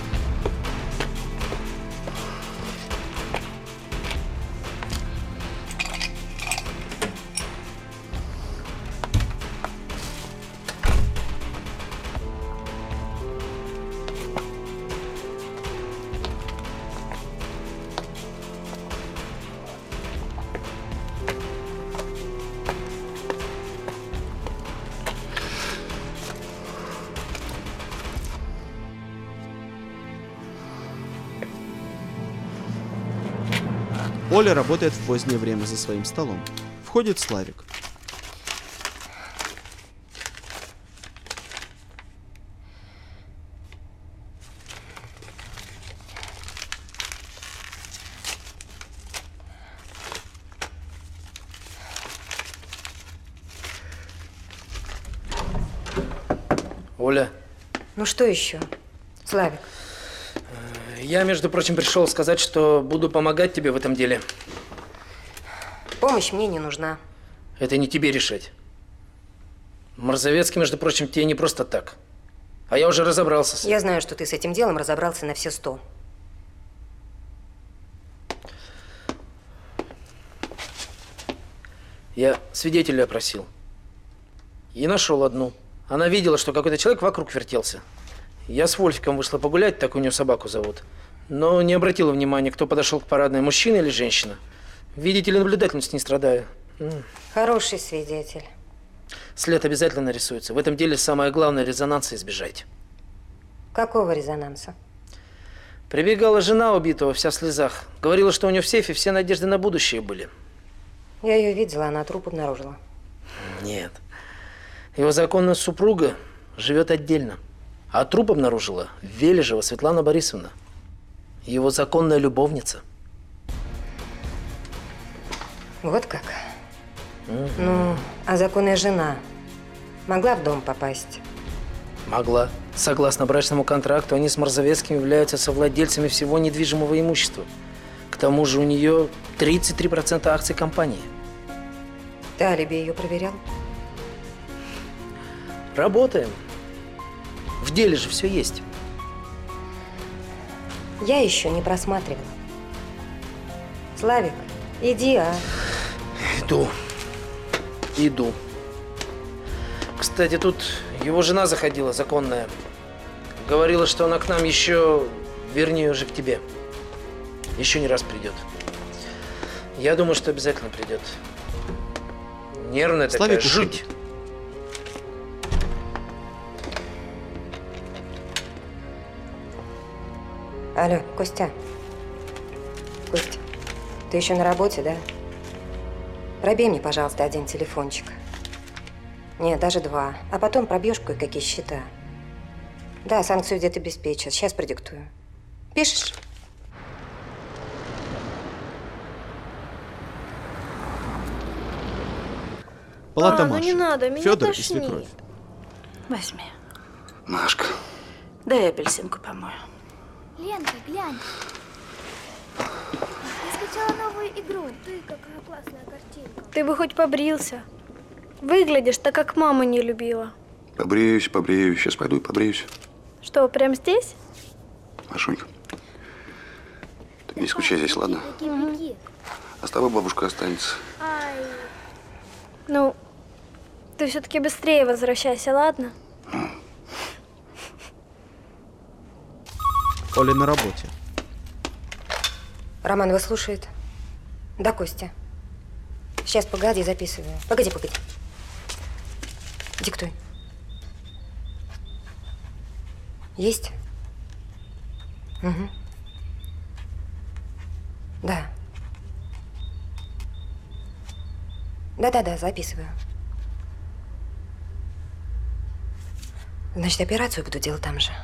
Оля работает в позднее время за своим столом. Входит Славик. Оля. Ну что еще, Славик? Я, между прочим, пришел сказать, что буду помогать тебе в этом деле. Помощь мне не нужна. Это не тебе решать. Морозовецкий, между прочим, тебе не просто так. А я уже разобрался с этим. Я знаю, что ты с этим делом разобрался на все сто. Я свидетеля опросил. И нашел одну. Она видела, что какой-то человек вокруг вертелся. Я с Вольфиком вышла погулять, так у нее собаку зовут. Но не обратила внимания, кто подошел к парадной, мужчина или женщина. Видите ли, наблюдательность не страдаю. Хороший свидетель. След обязательно нарисуется. В этом деле самое главное – резонанса избежать. Какого резонанса? Прибегала жена убитого, вся в слезах. Говорила, что у нее в сейфе все надежды на будущее были. Я ее видела, она труп обнаружила. Нет. Его законная супруга живет отдельно. А труп обнаружила Вележева Светлана Борисовна. Его законная любовница. Вот как? Mm-hmm. Ну, а законная жена могла в дом попасть? Могла. Согласно брачному контракту, они с Морозовецким являются совладельцами всего недвижимого имущества. К тому же у нее тридцать три процента акций компании. Ты алиби ее проверял? Работаем. В деле же все есть. Я еще не просматривала. Славик, иди, а. Иду. Иду. Кстати, тут его жена заходила, законная. Говорила, что она к нам еще, вернее, уже к тебе. Еще не раз придет. Я думаю, что обязательно придет. Нервная такая, жуть. Алло, Костя, Ты еще на работе, да? Пробей мне, пожалуйста, один телефончик. Нет, даже два. А потом пробьешь кое-какие счета. Да, санкцию где-то обеспечат. Сейчас продиктую. Пишешь? Палата А, ну Маши. не надо, меня Федор и тошнит. свекровь. Возьми. Машка. Дай апельсинку помою. Ленка, глянь. Я скачала новую игру. Ты, какая классная картинка. Ты бы хоть побрился. Выглядишь так, как мама не любила. Побреюсь, побреюсь. Сейчас пойду и побреюсь. Что, прям здесь? Машунька, ты не скучай здесь, ладно? Беги, беги. А с тобой бабушка останется. Ай. Ну, ты все-таки быстрее возвращайся, ладно? Оля на работе. Роман вас слушает. Да, Костя. Сейчас, погоди, записываю. Погоди, погоди. Диктуй. Есть? Угу. Да. Да-да-да, записываю. Значит, операцию буду делать там же.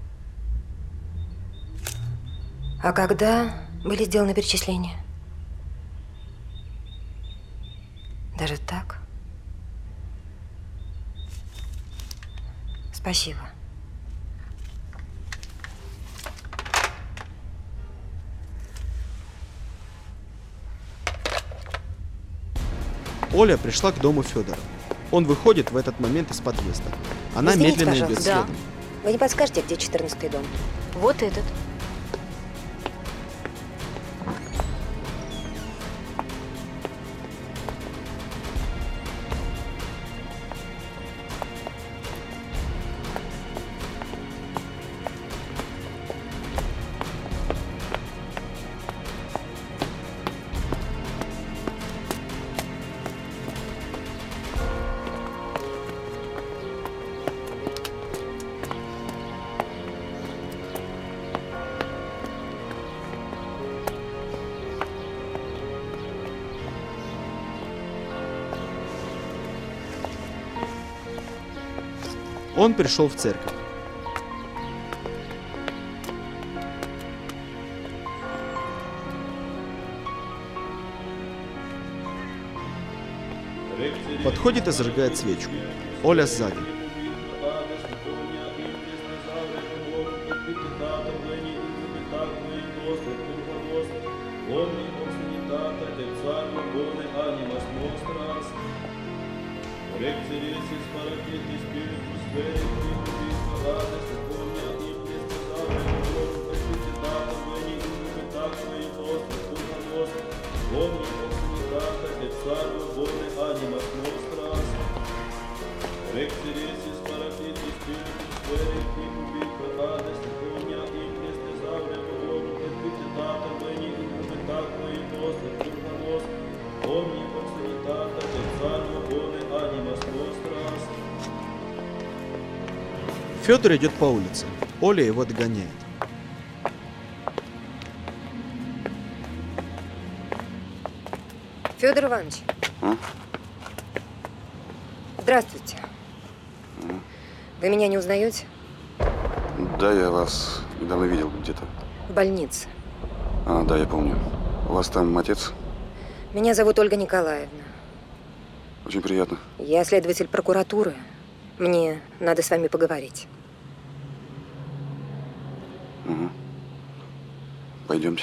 А когда были сделаны перечисления? Даже так? Спасибо. Оля пришла к дому Федора. Он выходит в этот момент из подъезда. Она Извините, медленно идет пожалуйста. следом. Вы не подскажете, где четырнадцатый дом? Вот этот. Он пришел в церковь. Подходит и зажигает свечку. Оля сзади. Федор идет по улице. Оля его догоняет. Федор Иванович. А? Здравствуйте. А? Вы меня не узнаете? Да, я вас недавно видел где-то. В больнице. А, да, я помню. У вас там отец? Меня зовут Ольга Николаевна. Очень приятно. Я следователь прокуратуры. Мне надо с вами поговорить. Угу. Пойдемте.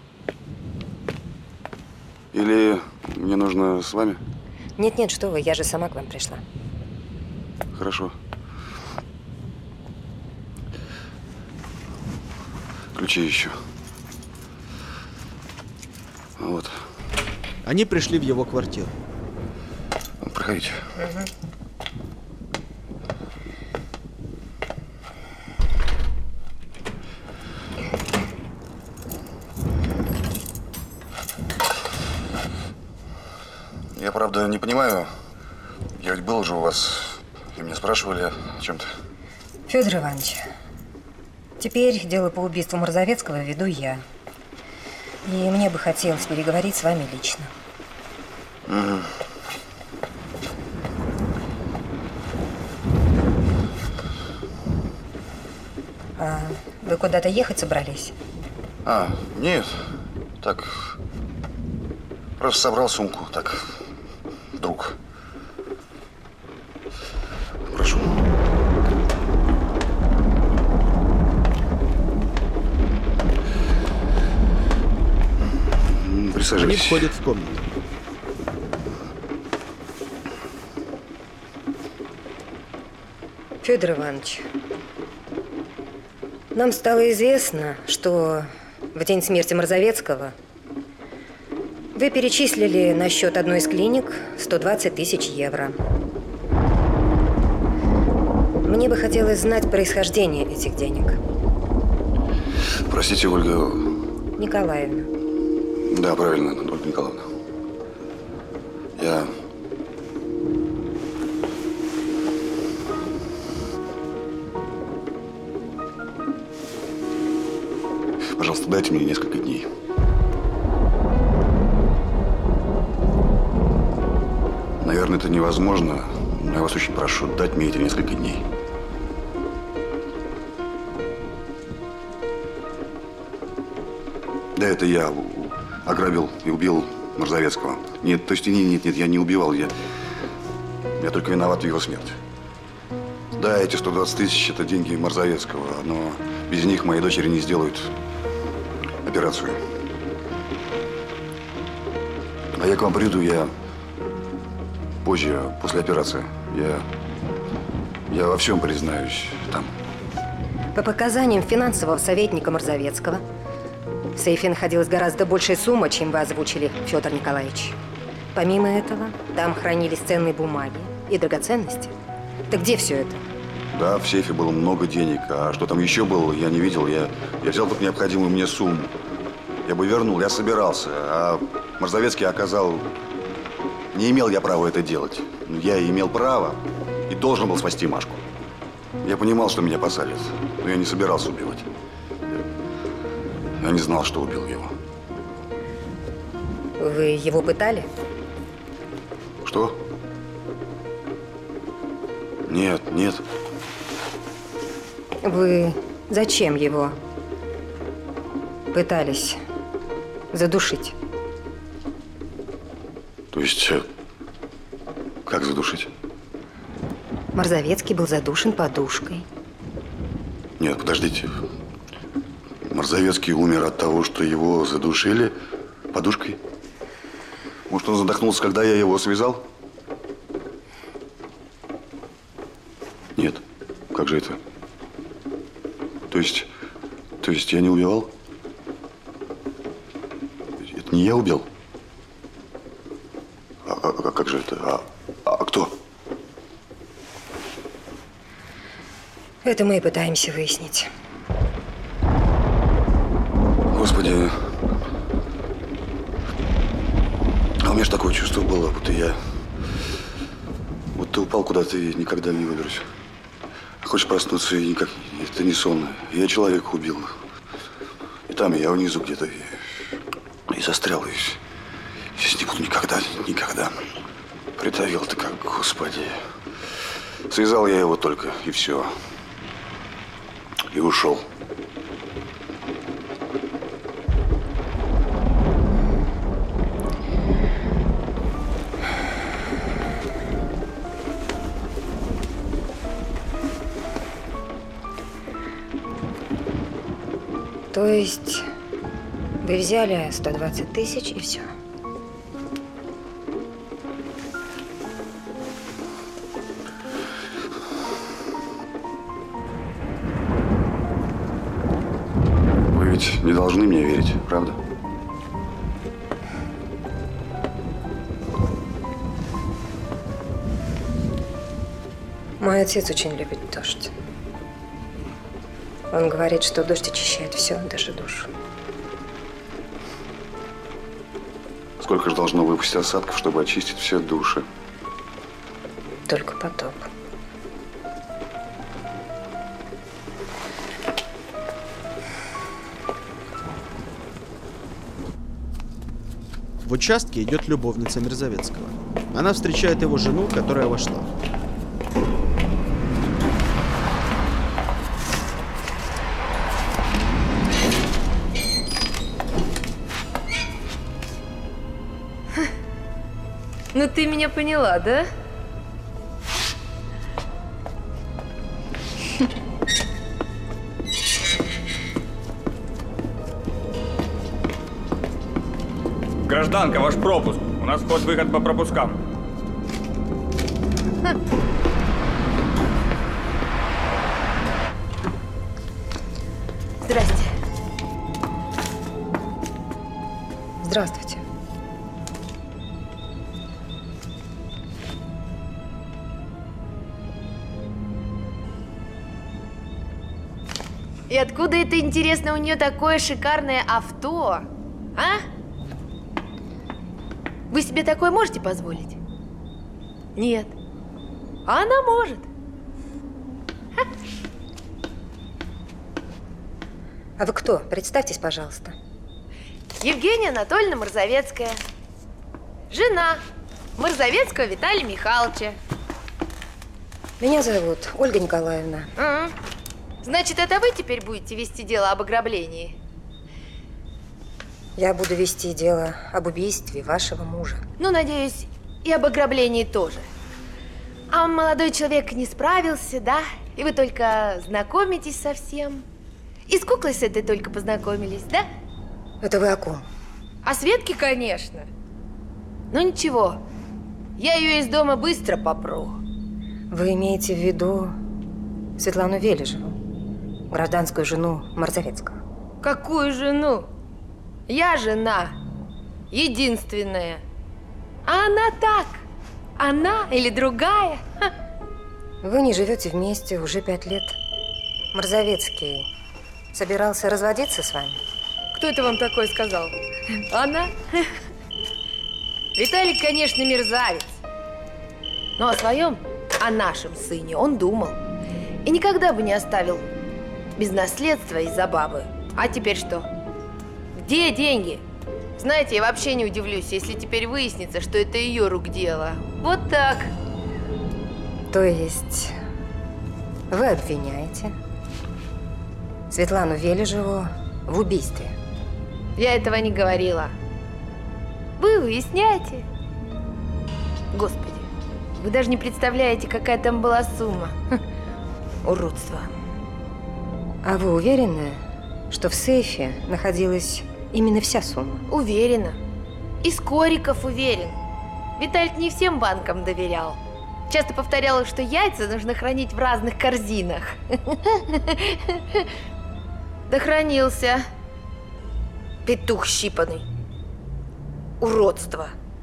Или мне нужно с вами? Нет-нет, что вы, я же сама к вам пришла. Хорошо. Ключи еще. Вот. Они пришли в его квартиру. Проходите. Угу. Я, правда, не понимаю. Я ведь был уже у вас, и меня спрашивали о чем-то. Федор Иванович, теперь дело по убийству Морзовецкого веду я. И мне бы хотелось переговорить с вами лично. Угу. А вы куда-то ехать собрались? А, нет. Так, просто собрал сумку, так, вдруг. Прошу. Присаживайтесь. Они входят в комнату. Федор Иванович, нам стало известно, что в день смерти Марзовецкого вы перечислили на счет одной из клиник сто двадцать тысяч евро. Мне бы хотелось знать происхождение этих денег. Простите, Ольга. Николаевна. Да, правильно, Ольга Николаевна. Я... Пожалуйста, дайте мне несколько дней. Наверное, это невозможно, но я вас очень прошу, дать мне эти несколько дней. Да, это я ограбил и убил Марзовецкого. Нет, то есть нет, нет, нет, я не убивал, я, я только виноват в его смерти. Да, эти сто двадцать тысяч – это деньги Марзовецкого, но без них мои дочери не сделают операцию. А я к вам приду, я позже, после операции. Я, я во всем признаюсь там. По показаниям финансового советника Марзовецкого, в сейфе находилась гораздо большая сумма, чем вы озвучили, Федор Николаевич. Помимо этого, там хранились ценные бумаги и драгоценности. Так где все это? Да, в сейфе было много денег, а что там еще было, я не видел. Я, я взял только необходимую мне сумму. Я бы вернул, я собирался, а Марзовецкий оказал… Не имел я права это делать. Но я имел право и должен был спасти Машку. Я понимал, что меня посадят, но я не собирался убивать. Я не знал, что убил его. Вы его пытали? Что? Нет, нет. Вы зачем его пытались задушить? То есть, как задушить? Марзовецкий был задушен подушкой. Нет, подождите. Марзовецкий умер от того, что его задушили подушкой? Может, он задохнулся, когда я его связал? Нет. Как же это? То есть, то есть я не убивал? Это не я убил? А, а, а как же это? А, а кто? Это мы и пытаемся выяснить. Господи. А у меня же такое чувство было, будто я… Вот ты упал куда-то и никогда не выберусь. Хочешь проснуться, и никак… Это не сон. Я человека убил. И там я внизу где-то и, и застрял. И здесь не буду никогда, никогда. Придавил ты как, Господи. Связал я его только, и все. И ушел. То есть вы взяли сто двадцать тысяч и все? Вы ведь не должны мне верить, правда? Мой отец очень любит дождь. Он говорит, что дождь очищает все, даже душу. Сколько же должно выпустить осадков, чтобы очистить все души? Только потоп. В участке идет любовница Мирзавецкого. Она встречает его жену, которая вошла. Ну ты меня поняла, да? Гражданка, ваш пропуск. У нас вход-выход по пропускам. Здрасте. Здравствуйте. И откуда это, интересно, у нее такое шикарное авто? А? Вы себе такое можете позволить? Нет. А она может. Ха. А вы кто? Представьтесь, пожалуйста. Евгения Анатольевна Морзовецкая. Жена Морзовецкого Виталия Михайловича. Меня зовут Ольга Николаевна. А-а. Значит, это вы теперь будете вести дело об ограблении? Я буду вести дело об убийстве вашего мужа. Ну, надеюсь, и об ограблении тоже. А молодой человек не справился, да? И вы только знакомитесь со всем. И с куклой с этой только познакомились, да? Это вы о ком? О Светке, конечно. Ну, ничего. Я ее из дома быстро попру. Вы имеете в виду Светлану Вележеву, гражданскую жену Морзовецкого? Какую жену? Я жена. Единственная. А она так. Она или другая. Ха. Вы не живете вместе уже пять лет. Морзовецкий собирался разводиться с вами? Кто это вам такое сказал? Она? Виталик, конечно, мерзавец. Но о своем, о нашем сыне он думал. И никогда бы не оставил без наследства из-за бабы. А теперь что? Где деньги? Знаете, я вообще не удивлюсь, если теперь выяснится, что это ее рук дело. Вот так. То есть вы обвиняете Светлану Вележеву в убийстве? Я этого не говорила. Вы выясняете? Господи, вы даже не представляете, какая там была сумма. Хм, уродство. А вы уверены, что в сейфе находилась именно вся сумма? Уверена. И Скориков уверен. Виталик не всем банкам доверял. Часто повторял, что яйца нужно хранить в разных корзинах. Дохранился. Петух щипанный. Уродство.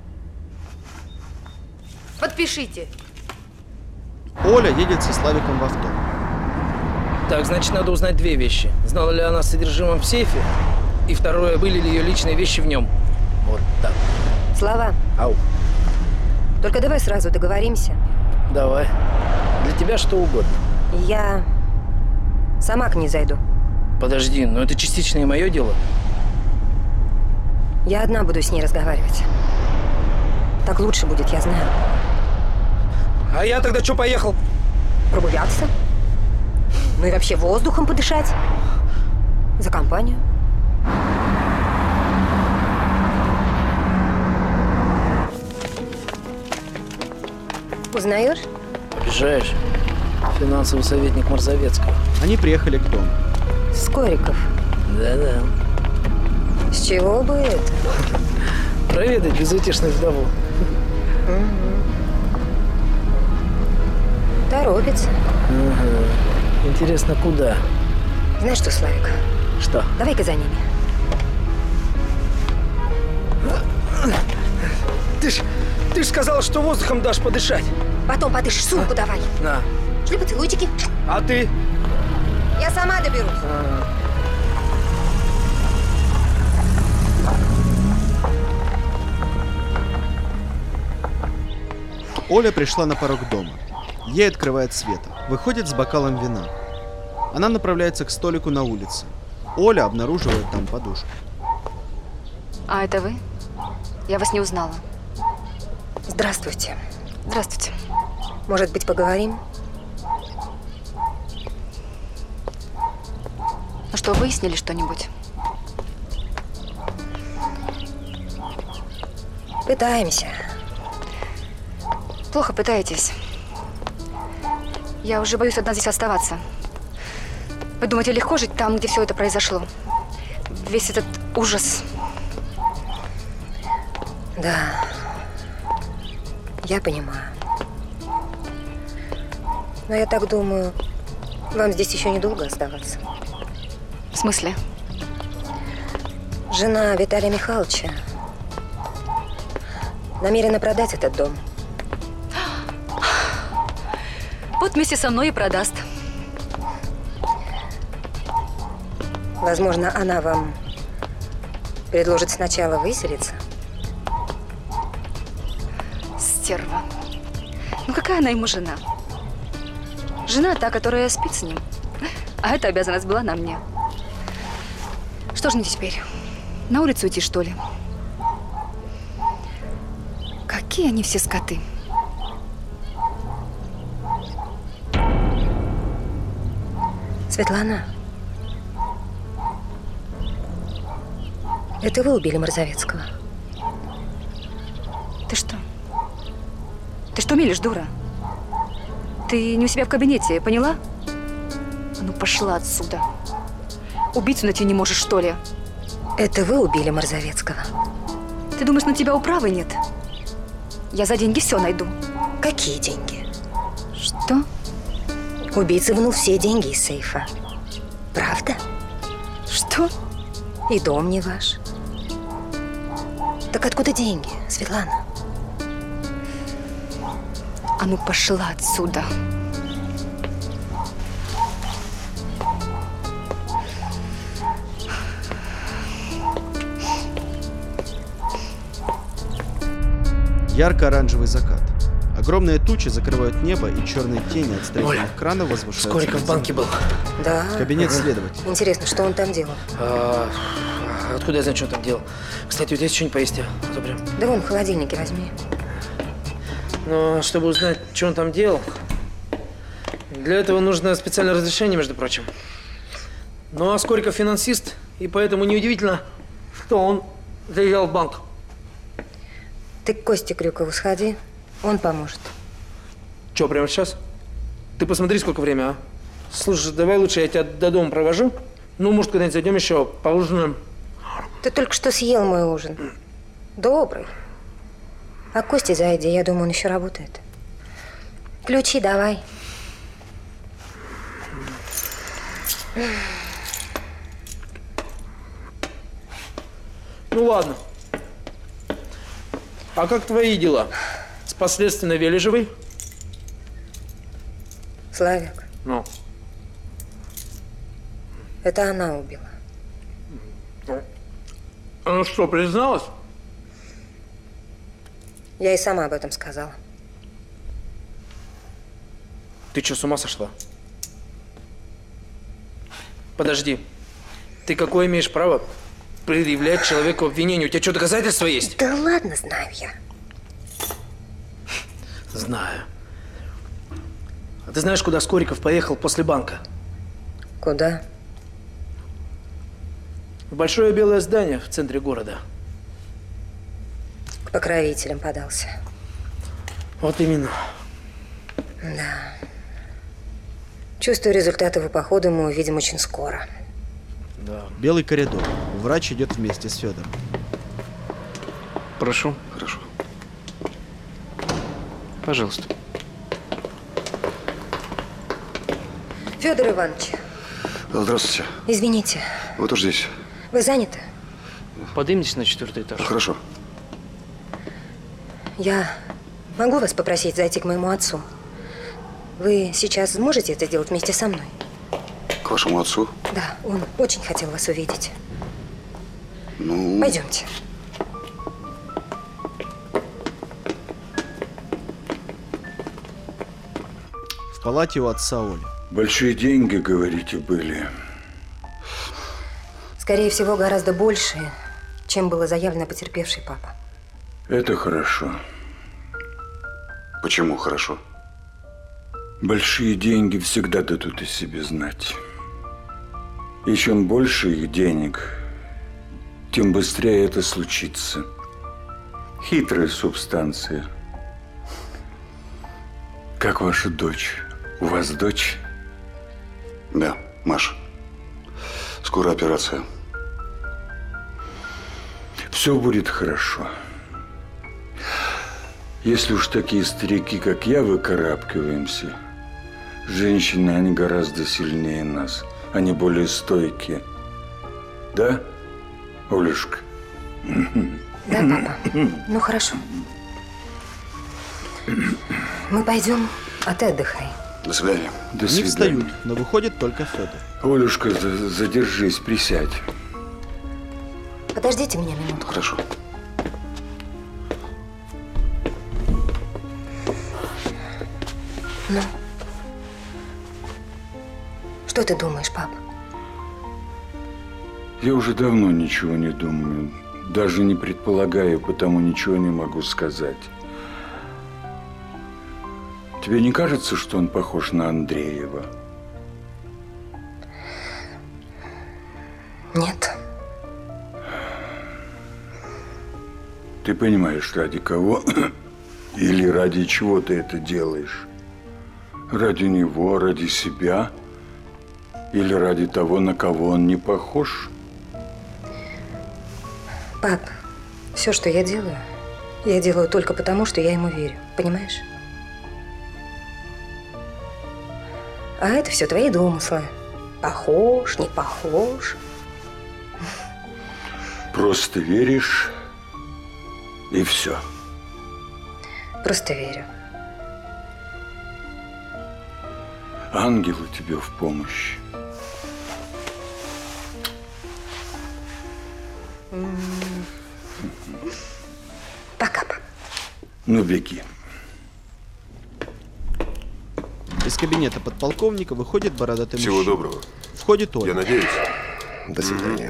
Подпишите. Оля едет со Славиком в авто. Так, значит, надо узнать две вещи. Знала ли она о содержимом в сейфе? И второе, были ли ее личные вещи в нем? Вот так. Слава. Ау. Только давай сразу договоримся. Давай. Для тебя что угодно. Я сама к ней зайду. Подожди, но это частично и мое дело. Я одна буду с ней разговаривать. Так лучше будет, я знаю. А я тогда что, поехал? Прогуляться. Ну и вообще воздухом подышать. За компанию. Узнаешь? Обижаешь. Финансовый советник Морзовецкого. Они приехали к дому. Скориков. Да-да. С чего бы это? Проведать безутешную вдову. Угу. Торопится. Ага. Интересно, куда? Знаешь что, Славик? Что? Давай-ка за ними. Ты ж, ты ж сказала, что воздухом дашь подышать. Потом подышишь, сумку а? Давай. На. Шли поцелуйчики. А ты? Я сама доберусь. А. Оля пришла на порог дома. Ей открывает Света. Выходит с бокалом вина. Она направляется к столику на улице. Оля обнаруживает там подушку. А это вы? Я вас не узнала. Здравствуйте. Здравствуйте. Может быть, поговорим? Ну что, выяснили что-нибудь? Пытаемся. Плохо пытаетесь. Я уже боюсь одна здесь оставаться. Вы думаете, легко жить там, где все это произошло? Весь этот ужас. Да. Я понимаю. Но я так думаю, вам здесь еще недолго оставаться. В смысле? Жена Виталия Михайловича намерена продать этот дом. Вот вместе со мной и продаст. Возможно, она вам предложит сначала выселиться. Стерва. Ну какая она ему жена? Жена та, которая спит с ним. А эта обязанность была на мне. Что же мне теперь? На улицу идти, что ли? Какие они все скоты. Светлана, это вы убили Морзовецкого? Ты что? Ты что мелешь, дура? Ты не у себя в кабинете, поняла? А ну пошла отсюда. Убийцу найти не можешь, что ли? Это вы убили Морзовецкого? Ты думаешь, на тебя управы нет? Я за деньги все найду. Какие деньги? Что? Убийца вынул все деньги из сейфа. Правда? Что? И дом не ваш. Так откуда деньги, Светлана? А ну пошла отсюда. Ярко-оранжевый закат. Огромные тучи закрывают небо, и черные тени от строительных Оля, кранов возвышаются. Скориков в банке был. Да. Кабинет следователя. Интересно, что он там делал? А, откуда я знаю, что он там делал? Кстати, у тебя есть что-нибудь поесть? А то прям. Да вон, в холодильнике возьми. Но чтобы узнать, что он там делал, для этого нужно специальное разрешение, между прочим. Ну, а Скориков финансист, и поэтому неудивительно, что он заезжал в банк. Ты к Косте Крюкову сходи, он поможет. Че, прямо сейчас? Ты посмотри, сколько времени, а? Слушай, давай лучше я тебя до дома провожу. Ну, может, когда-нибудь зайдем еще, поужинаем. Ты только что съел мой ужин. Добрый. А к Косте зайди, я думаю, он еще работает. Ключи давай. Ну, ладно. А как твои дела? С последственной Вележевой? Славик, Ну. это она убила. Она что, призналась? Я и сама об этом сказала. Ты что, с ума сошла? Подожди. Ты какое имеешь право предъявлять человеку обвинение? У тебя что, доказательства есть? Да ладно, знаю я. Знаю. А ты знаешь, куда Скориков поехал после банка? Куда? В большое белое здание в центре города. К покровителям подался. Вот именно. Да. Чувствую, результаты его похода мы увидим очень скоро. Да. Белый коридор. Врач идет вместе с Федором. Прошу. Хорошо. Пожалуйста. Федор Иванович, Здравствуйте. извините, Вы тоже здесь? вы заняты? Поднимитесь на четвертый этаж. Хорошо. Я могу вас попросить зайти к моему отцу? Вы сейчас сможете это сделать вместе со мной? К вашему отцу? Да, он очень хотел вас увидеть. Ну… Пойдемте. В палате у отца Оли. Большие деньги, говорите, были? Скорее всего, гораздо больше, чем было заявлено потерпевший папа. Это хорошо. Почему хорошо? Большие деньги всегда дадут о себе знать. И чем больше их денег, тем быстрее это случится. Хитрая субстанция. Как ваша дочь? У вас дочь? Да, Маша. Скоро операция. Все будет хорошо. Если уж такие старики, как я, выкарабкиваемся, женщины, они гораздо сильнее нас. Они более стойкие. Да, Олюшка? Да, папа. Ну, хорошо. Мы пойдем, а ты отдыхай. До свидания. До Они свидания. встают, но выходит только Федор. Олюшка, за- задержись, присядь. Подождите меня минутку. Хорошо. Ну? Что ты думаешь, пап? Я уже давно ничего не думаю. Даже не предполагаю, потому ничего не могу сказать. Тебе не кажется, что он похож на Андреева? Нет. Ты понимаешь, ради кого или ради чего ты это делаешь? Ради него, ради себя? Или ради того, на кого он не похож? Пап, все, что я делаю, я делаю только потому, что я ему верю. Понимаешь? А это все твои домыслы. Похож, не похож. Просто веришь, и все. Просто верю. Ангелы тебе в помощь. Пока, пап. Ну, беги. Из кабинета подполковника выходит бородатый Всего мужчина. доброго. Входит Ольга. Я надеюсь. До свидания.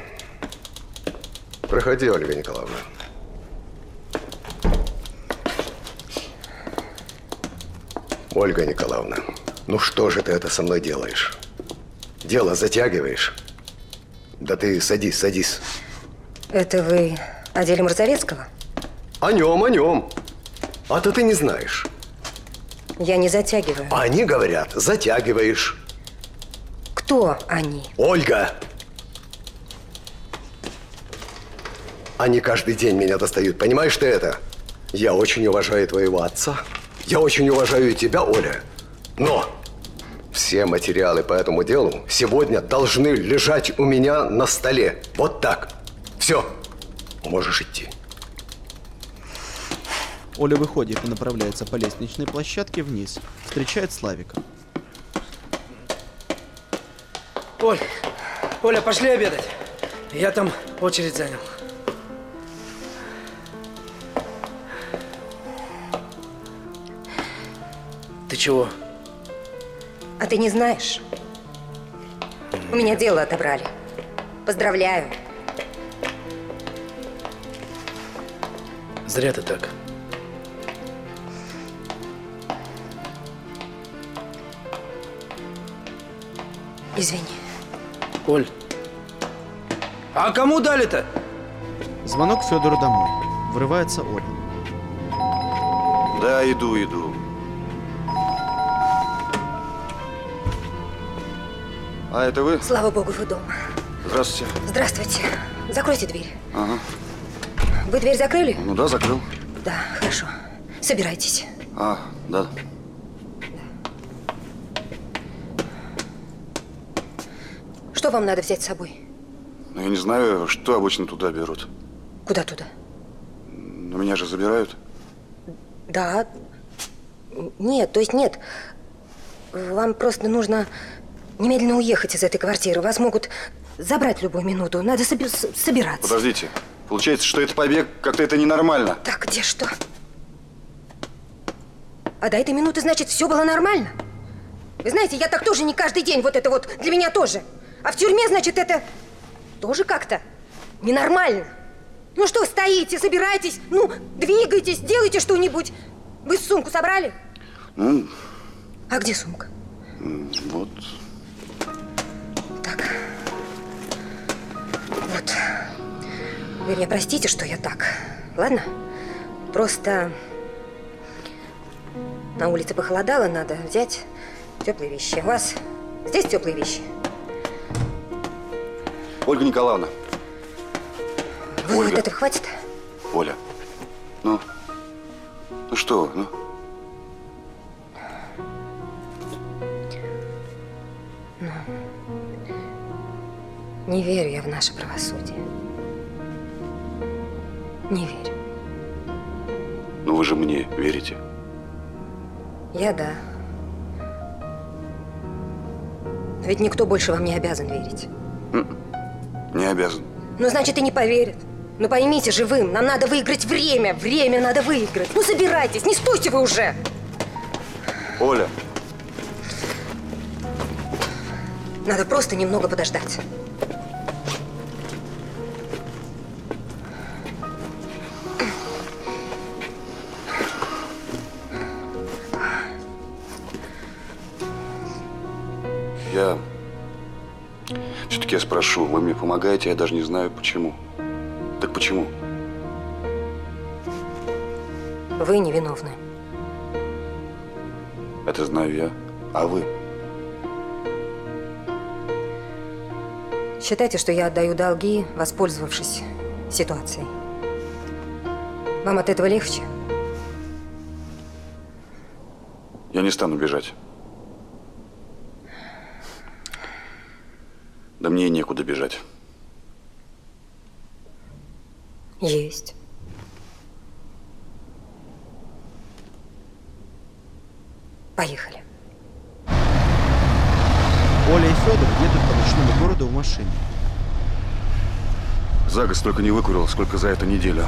Проходи, Ольга Николаевна. Ольга Николаевна, ну что же ты это со мной делаешь? Дело затягиваешь? Да ты садись, садись. Это вы о деле Морзовецкого? О нем, о нем. А то ты не знаешь. Я не затягиваю. Они говорят, затягиваешь. Кто они? Ольга! Они каждый день меня достают, понимаешь ты это? Я очень уважаю твоего отца. Я очень уважаю и тебя, Оля. Но все материалы по этому делу сегодня должны лежать у меня на столе. Вот так. Все. Можешь идти. Оля выходит и направляется по лестничной площадке вниз. Встречает Славика. Оль, Оля, пошли обедать. Я там очередь занял. Ты чего? А ты не знаешь? У меня дело отобрали. Поздравляю. Зря ты так. Извини. Оль. А кому дали-то? Звонок Федору домой. Врывается Оля. Да, иду, иду. А это вы? Слава богу, вы дома. Здравствуйте. Здравствуйте. Закройте дверь. Ага. Вы дверь закрыли? Ну да, закрыл. Да, хорошо. Собирайтесь. А, да. Что вам надо взять с собой? Ну, я не знаю, что обычно туда берут. Куда туда? Но меня же забирают. Да. Нет, то есть нет. Вам просто нужно немедленно уехать из этой квартиры. Вас могут забрать в любую минуту. Надо соби собираться. Подождите. Получается, что это побег, как-то это ненормально. Так, где что? А до этой минуты, значит, все было нормально? Вы знаете, я так тоже не каждый день. Вот это вот для меня тоже. А в тюрьме, значит, это тоже как-то ненормально. Ну что стоите, собирайтесь, ну, двигайтесь, делайте что-нибудь. Вы сумку собрали? Ну, А где сумка? вот. Так. Вот. Вы меня простите, что я так. Ладно? Просто на улице похолодало, надо взять теплые вещи. У вас здесь теплые вещи? Ольга Николаевна. Вы Ольга. от этого хватит? Оля. Ну? Ну что вы, ну? Ну, не верю я в наше правосудие. Не верю. Ну вы же мне верите. Я да. Но ведь никто больше вам не обязан верить. Не обязан. Ну, значит, и не поверят. Ну, поймите же вы, нам надо выиграть время. Время надо выиграть. Ну, собирайтесь, не стойте вы уже. Оля. Надо просто немного подождать. Я... Все-таки я спрошу, вы мне помогаете, я даже не знаю почему. Так почему? Вы невиновны. Это знаю я. А вы? Считайте, что я отдаю долги, воспользовавшись ситуацией. Вам от этого легче? Я не стану бежать. Да мне и некуда бежать. Есть. Поехали. Оля и Федор едут по ночному городу в машине. За год столько не выкурил, сколько за эту неделю.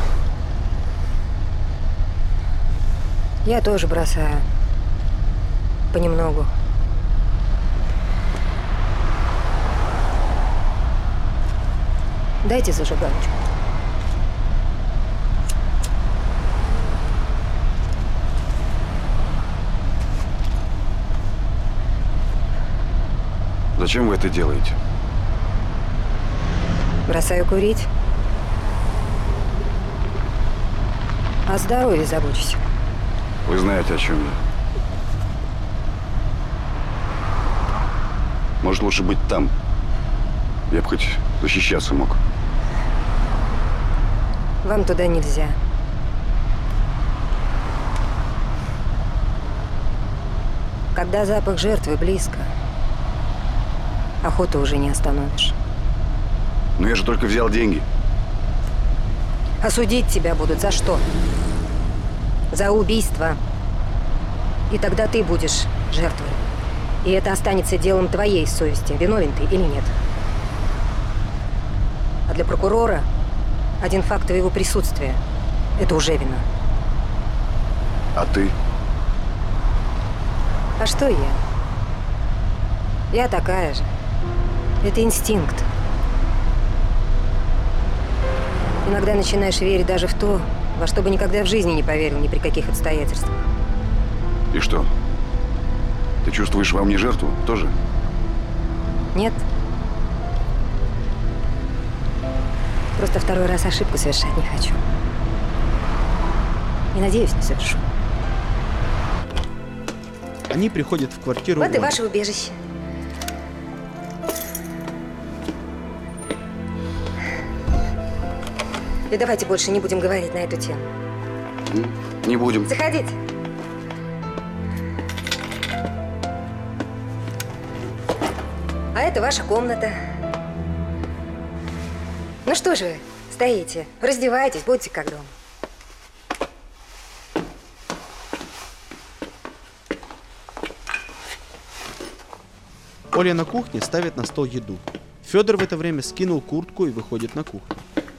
Я тоже бросаю. Понемногу. Дайте зажигалочку. Зачем вы это делаете? Бросаю курить. О здоровье забочусь. Вы знаете, о чем я. Может, лучше быть там. Я бы хоть защищаться мог. Вам туда нельзя. Когда запах жертвы близко, охоту уже не остановишь. Но я же только взял деньги. Осудить тебя будут за что? За убийство. И тогда ты будешь жертвой. И это останется делом твоей совести, виновен ты или нет. А для прокурора один факт твоего присутствия – это уже вина. А ты? А что я? Я такая же. Это инстинкт. Иногда начинаешь верить даже в то, во что бы никогда в жизни не поверил ни при каких обстоятельствах. И что? Ты чувствуешь во мне жертву тоже? Нет. Просто второй раз ошибку совершать не хочу. И надеюсь, не совершу. Они приходят в квартиру Вот и Оли. ваше убежище. И давайте больше не будем говорить на эту тему. Не будем. Заходите. А это ваша комната. Ну что же вы стоите? Раздевайтесь, будьте как дома. Оля на кухне ставит на стол еду. Федор в это время скинул куртку и выходит на кухню.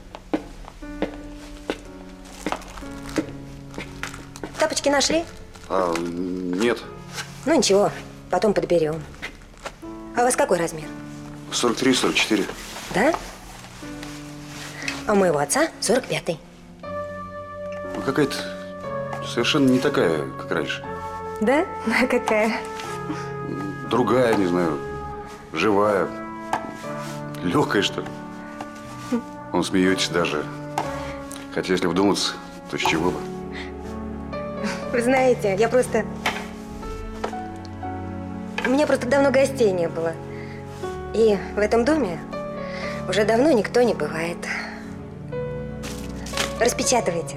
Тапочки нашли? А, нет. Ну ничего, потом подберем. А у вас какой размер? сорок три сорок четыре. Да? А А у моего отца сорок пятый. Ну, какая-то совершенно не такая, как раньше. Да? А какая? Другая, не знаю, живая, легкая, что ли. Он смеетесь даже. Хотя, если вдуматься, то с чего бы? Вы знаете, я просто… У меня просто давно гостей не было. И в этом доме уже давно никто не бывает. Распечатывайте.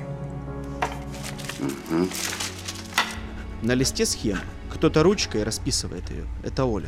Угу. На листе схема. Кто-то ручкой расписывает ее. Это Оля.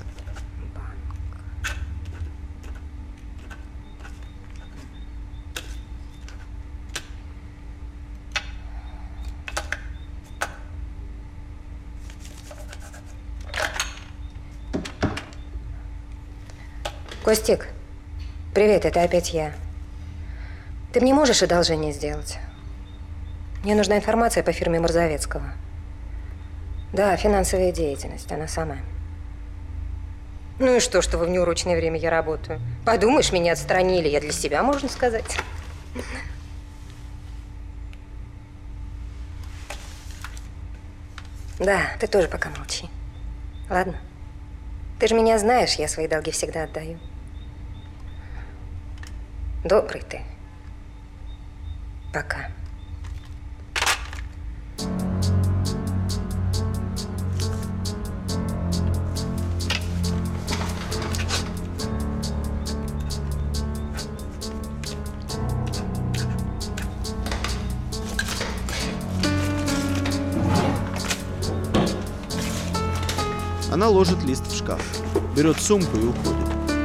Костик, привет, это опять я. Ты мне можешь одолжение сделать? Мне нужна информация по фирме Морзовецкого. Да, финансовая деятельность, она сама. Ну и что, что вы в неурочное время я работаю? Подумаешь, меня отстранили, я для себя, можно сказать. Да, ты тоже пока молчи. Ладно? Ты же меня знаешь, я свои долги всегда отдаю. Добрый ты. Пока. Она ложит лист в шкаф, берет сумку и уходит.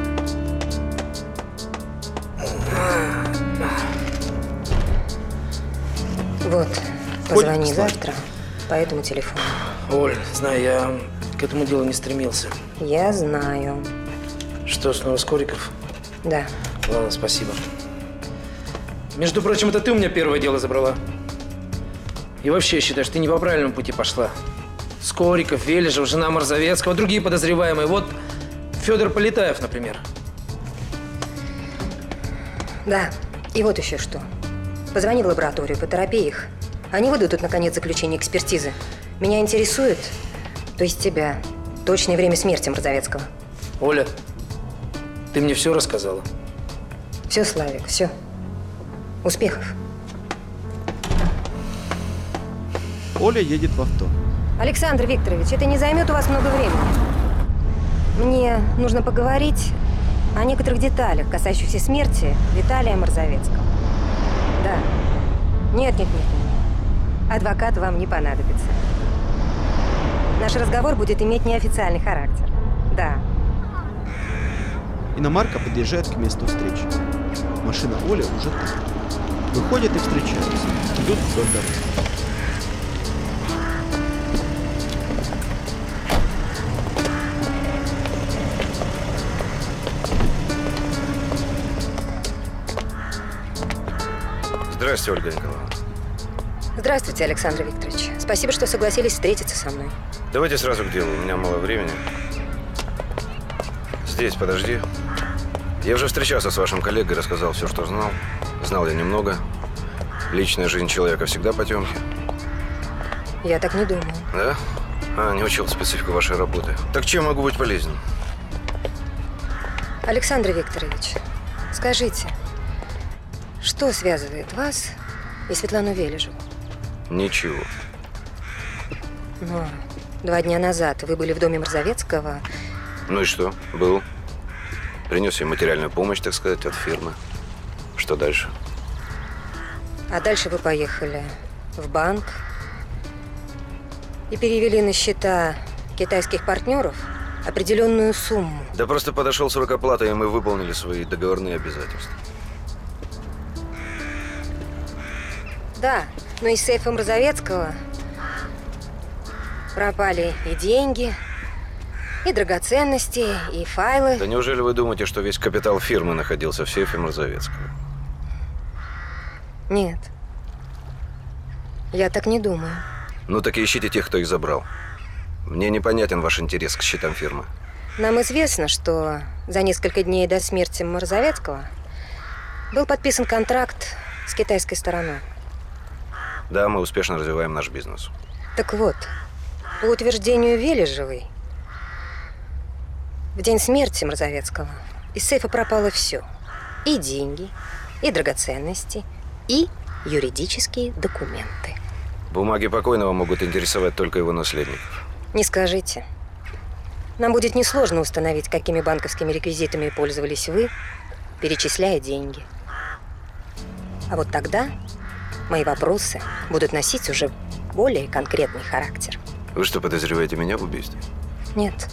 Вот, позвони завтра по этому телефону. Оль, знаю, я к этому делу не стремился. Я знаю. Что, снова Скориков? Да. Ладно, спасибо. Между прочим, это ты у меня первое дело забрала. И вообще, я считаю, что ты не по правильному пути пошла. Скориков, Вележев, жена Морзовецкого, другие подозреваемые. Вот Федор Полетаев, например. Да, и вот еще что. Позвони в лабораторию, поторопи их. Они выдадут, наконец, заключение экспертизы. Меня интересует, то есть тебя, точное время смерти Морзовецкого. Оля, ты мне все рассказала? Все, Славик, все. Успехов. Оля едет в авто. Александр Викторович, это не займет у вас много времени. Мне нужно поговорить о некоторых деталях, касающихся смерти Виталия Морзовецкого. Да. Нет, нет, нет, нет. Адвокат вам не понадобится. Наш разговор будет иметь неофициальный характер. Да. Иномарка подъезжает к месту встречи. Машина Оли уже там. Выходят и встречаются. Идут вдоль дороги. Здравствуйте, Ольга Николаевна. Здравствуйте, Александр Викторович. Спасибо, что согласились встретиться со мной. Давайте сразу к делу, у меня мало времени. Здесь, подожди. Я уже встречался с вашим коллегой, рассказал все, что знал. Знал я немного. Личная жизнь человека всегда потемки. Я так не думаю. Да? А, не учил специфику вашей работы. Так чем могу быть полезен? Александр Викторович, скажите, что связывает вас и Светлану Вележеву? Ничего. Но два дня назад вы были в доме Морзовецкого. Ну и что? Был. Принес ей материальную помощь, так сказать, от фирмы. Что дальше? А дальше вы поехали в банк и перевели на счета китайских партнеров определенную сумму. Да просто подошел срок оплаты, и мы выполнили свои договорные обязательства. Да, но из сейфа Морзовецкого пропали и деньги, и драгоценности, и файлы. Да неужели вы думаете, что весь капитал фирмы находился в сейфе Морзовецкого? Нет. Я так не думаю. Ну так и ищите тех, кто их забрал. Мне непонятен ваш интерес к счетам фирмы. Нам известно, что за несколько дней до смерти Морзовецкого Был подписан контракт с китайской стороной. Да, мы успешно развиваем наш бизнес. Так вот, по утверждению Вележевой, в день смерти Мразовецкого из сейфа пропало все. И деньги, и драгоценности, и юридические документы. Бумаги покойного могут интересовать только его наследников. Не скажите. Нам будет несложно установить, какими банковскими реквизитами пользовались вы, перечисляя деньги. А вот тогда мои вопросы будут носить уже более конкретный характер. Вы что, подозреваете меня в убийстве? Нет.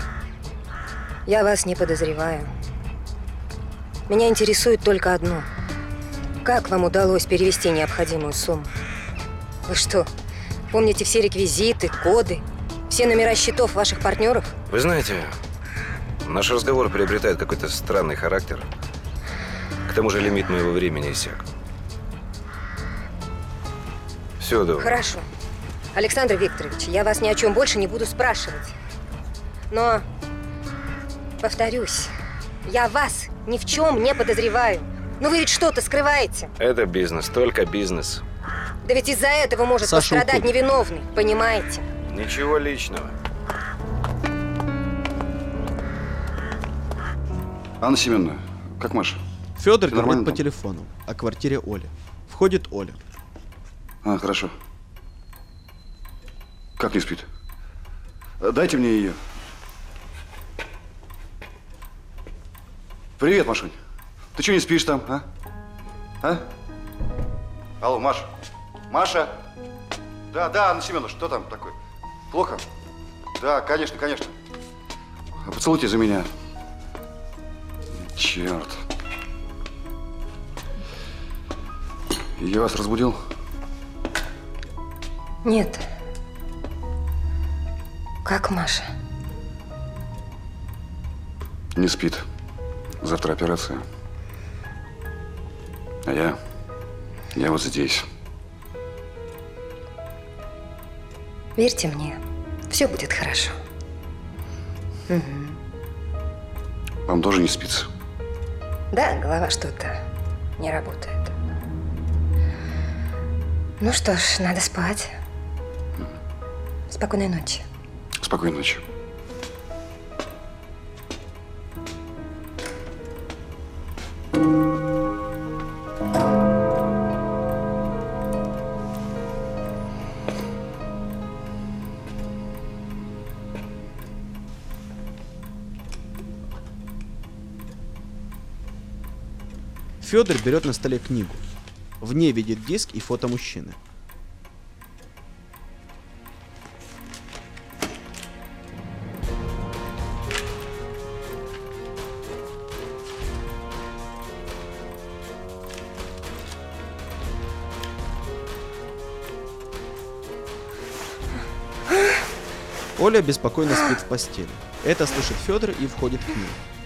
Я вас не подозреваю. Меня интересует только одно. Как вам удалось перевести необходимую сумму? Вы что, помните все реквизиты, коды, все номера счетов ваших партнеров? Вы знаете, наш разговор приобретает какой-то странный характер. К тому же лимит моего времени иссяк. Все, добро. Хорошо. Александр Викторович, я вас ни о чем больше не буду спрашивать. Но, повторюсь, я вас ни в чем не подозреваю. Но вы ведь что-то скрываете. Это бизнес, только бизнес. Да ведь из-за этого может Саша пострадать уходит. невиновный, понимаете? Ничего личного. Анна Семеновна, как Маша? Федор Ты говорит нормально по там? телефону о квартире Оли. Входит Оля. А, хорошо. Как не спит? Дайте мне ее. Привет, Машунь. Ты что не спишь там, а? А? Алло, Маша. Маша? Да, да, Анна Семеновна, что там такое? Плохо? Да, конечно, конечно. Поцелуйте за меня. Черт. Я вас разбудил? Нет. Как Маша? Не спит. Завтра операция. А я... Я вот здесь. Верьте мне, все будет хорошо. Угу. Вам тоже не спится? Да, голова что-то не работает. Ну что ж, надо спать. Спокойной ночи. Спокойной ночи. Федор берет на столе книгу. В ней видит диск и фото мужчины. Оля беспокойно спит в постели. Это слышит Федор и входит к ней.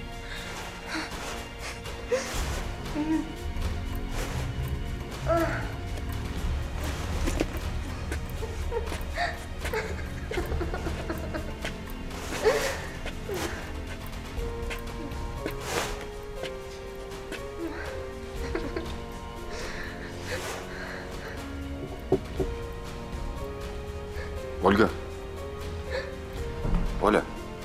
Ольга? Оля?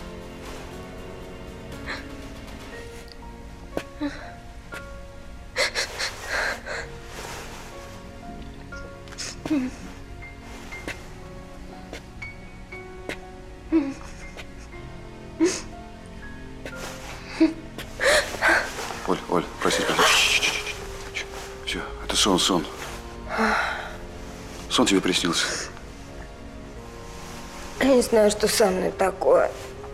Оль, Оль, прости, прости. Все, это сон, сон. Сон тебе приснился. Я не знаю, что со мной такое.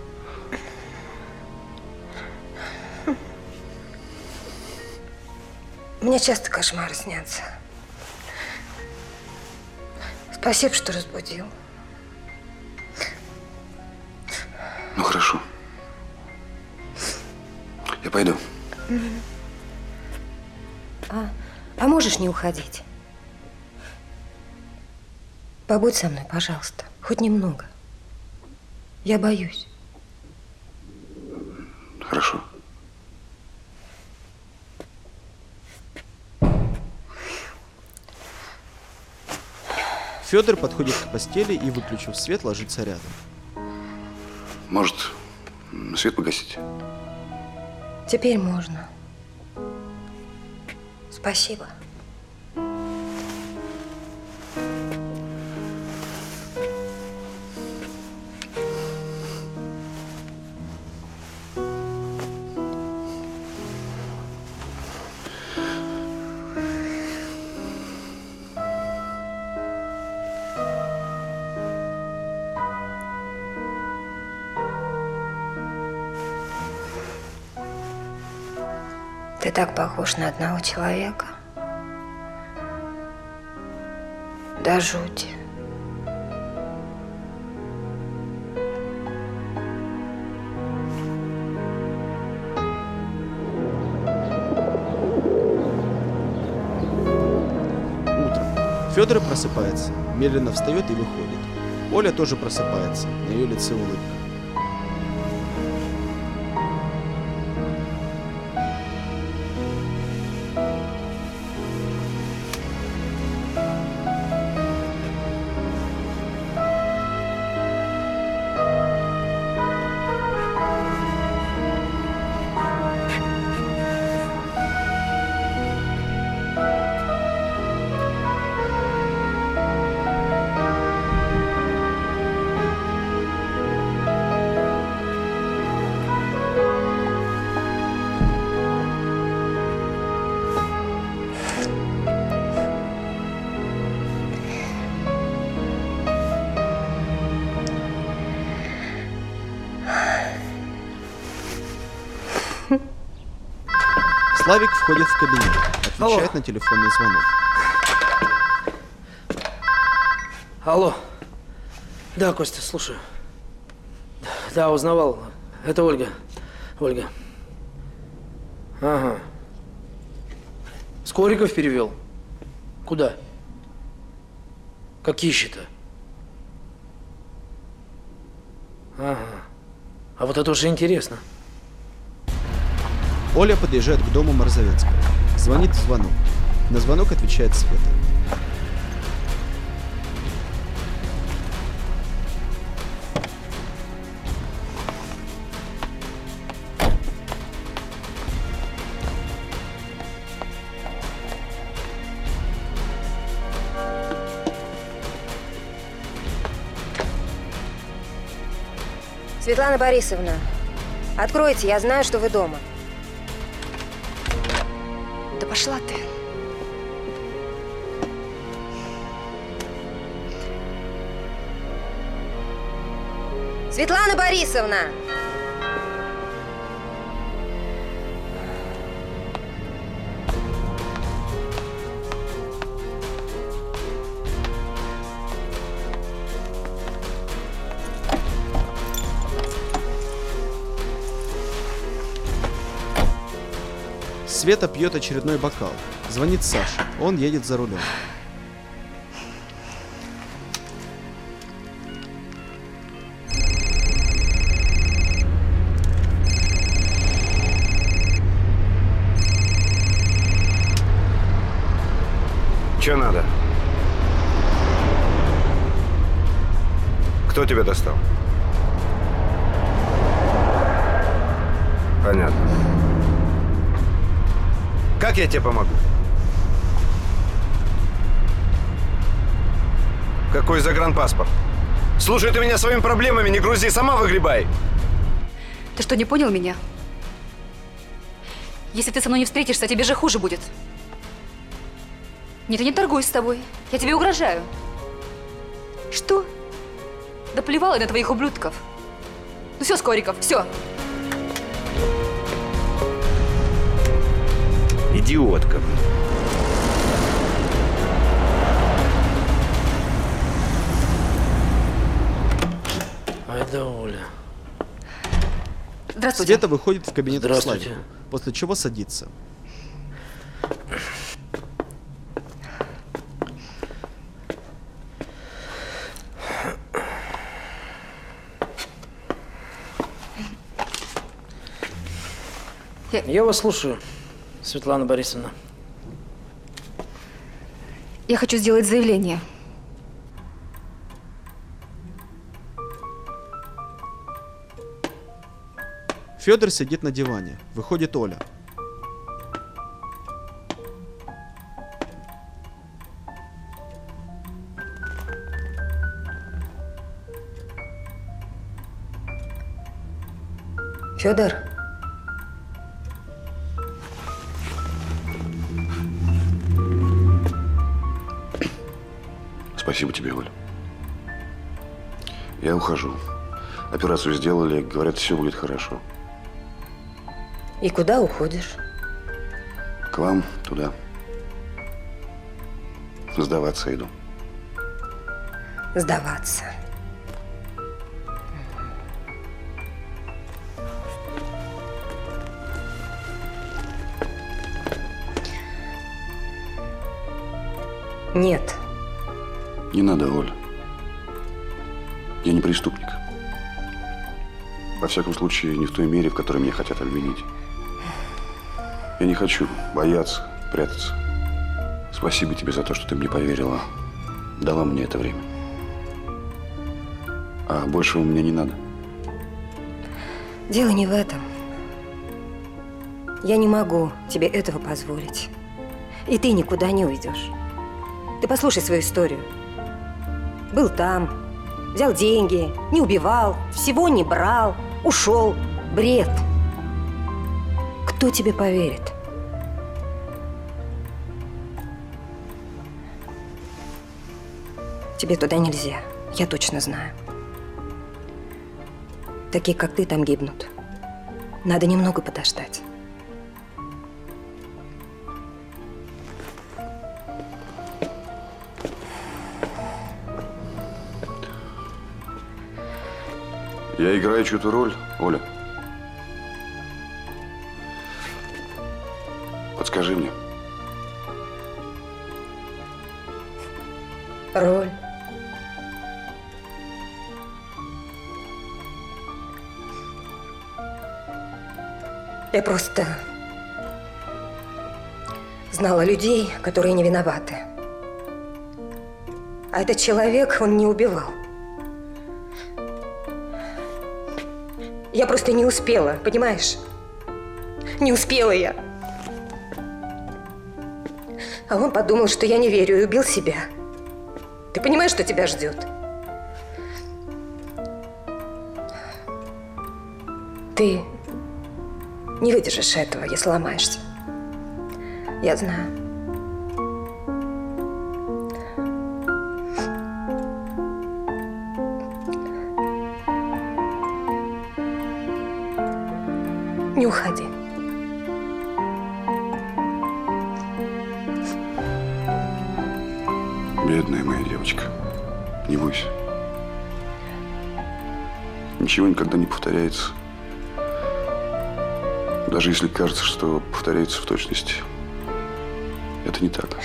Мне часто кошмары снятся. Спасибо, что разбудил. Ну, хорошо. Я пойду. А, а можешь не уходить? Побудь со мной, пожалуйста. Хоть немного. Я боюсь. Хорошо. Федор подходит к постели и, выключив свет, ложится рядом. Может, свет погасить? Теперь можно. Спасибо. Ты так похож на одного человека. До жути. Утром. Федор просыпается, медленно встает и выходит. Оля тоже просыпается, на ее лице улыбка. Славик входит в кабинет, отвечает Алло. на телефонный звонок. Алло. Да, Костя, слушаю. Да, узнавал. Это Ольга. Ольга. Ага. Скориков перевел? Куда? Какие счета? Ага. А вот это уже интересно. Оля подъезжает к дому Марзавецкого. Звонит в звонок. На звонок отвечает Света. Светлана Борисовна, откройте, я знаю, что вы дома. Да пошла ты. Светлана Борисовна! Света пьет очередной бокал. Звонит Саша. Он едет за рулем. Че надо? Кто тебя достал? Понятно. Как я тебе помогу? Какой загранпаспорт? Слушай, ты меня своими проблемами не грузи, сама выгребай. Ты что, не понял меня? Если ты со мной не встретишься, тебе же хуже будет. Нет, я не торгуюсь с тобой. Я тебе угрожаю. Что? Да плевала я на твоих ублюдков. Ну все, Скориков, все. Идиотка. Ай да Оля. Здравствуйте. Света выходит в кабинет к Славику, после чего садится. Я... Я вас слушаю, Светлана Борисовна. Я хочу сделать заявление. Федор сидит на диване. Выходит Оля. Федор. Спасибо тебе, Оль. Я ухожу. Операцию сделали, говорят, все будет хорошо. И куда уходишь? К вам, туда. Сдаваться иду. Сдаваться. Нет. Не надо, Оль. Я не преступник. Во всяком случае, не в той мере, в которой меня хотят обвинить. Я не хочу бояться, прятаться. Спасибо тебе за то, что ты мне поверила. Дала мне это время. А большего мне не надо. Дело не в этом. Я не могу тебе этого позволить. И ты никуда не уйдешь. Ты послушай свою историю. Был там, взял деньги, не убивал, всего не брал, ушел. Бред. Кто тебе поверит? Тебе туда нельзя, я точно знаю. Такие, как ты, там гибнут. Надо немного подождать. Я играю чью-то роль, Оля. Подскажи мне. Роль. Я просто знала людей, которые не виноваты. А этот человек, он не убивал. Я просто не успела, понимаешь? Не успела я. А он подумал, что я не верю, и убил себя. Ты понимаешь, что тебя ждет? Ты не выдержишь этого, если сломаешься. Я знаю. Не уходи. Бедная моя девочка. Не бойся. Ничего никогда не повторяется. Даже если кажется, что повторяется в точности. Это не так.